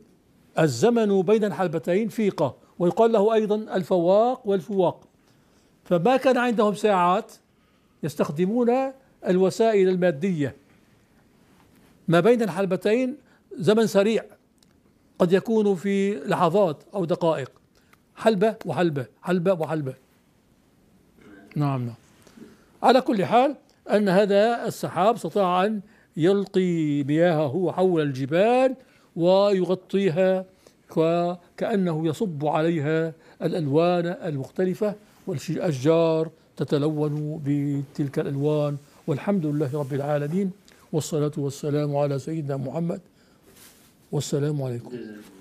الزمن بين الحلبتين فيقة، ويقال له أيضا الفواق والفواق. فما كان عندهم ساعات يستخدمون الوسائل المادية، ما بين الحلبتين زمن سريع قد يكون في لحظات أو دقائق، حلبة وحلبة، حلبة وحلبة. نعم. على كل حال أن هذا السحاب استطاع أن يلقي مياهه حول الجبال ويغطيها، وكأنه يصب عليها الألوان المختلفة، والأشجار تتلون بتلك الألوان. والحمد لله رب العالمين، والصلاة والسلام على سيدنا محمد، والسلام عليكم.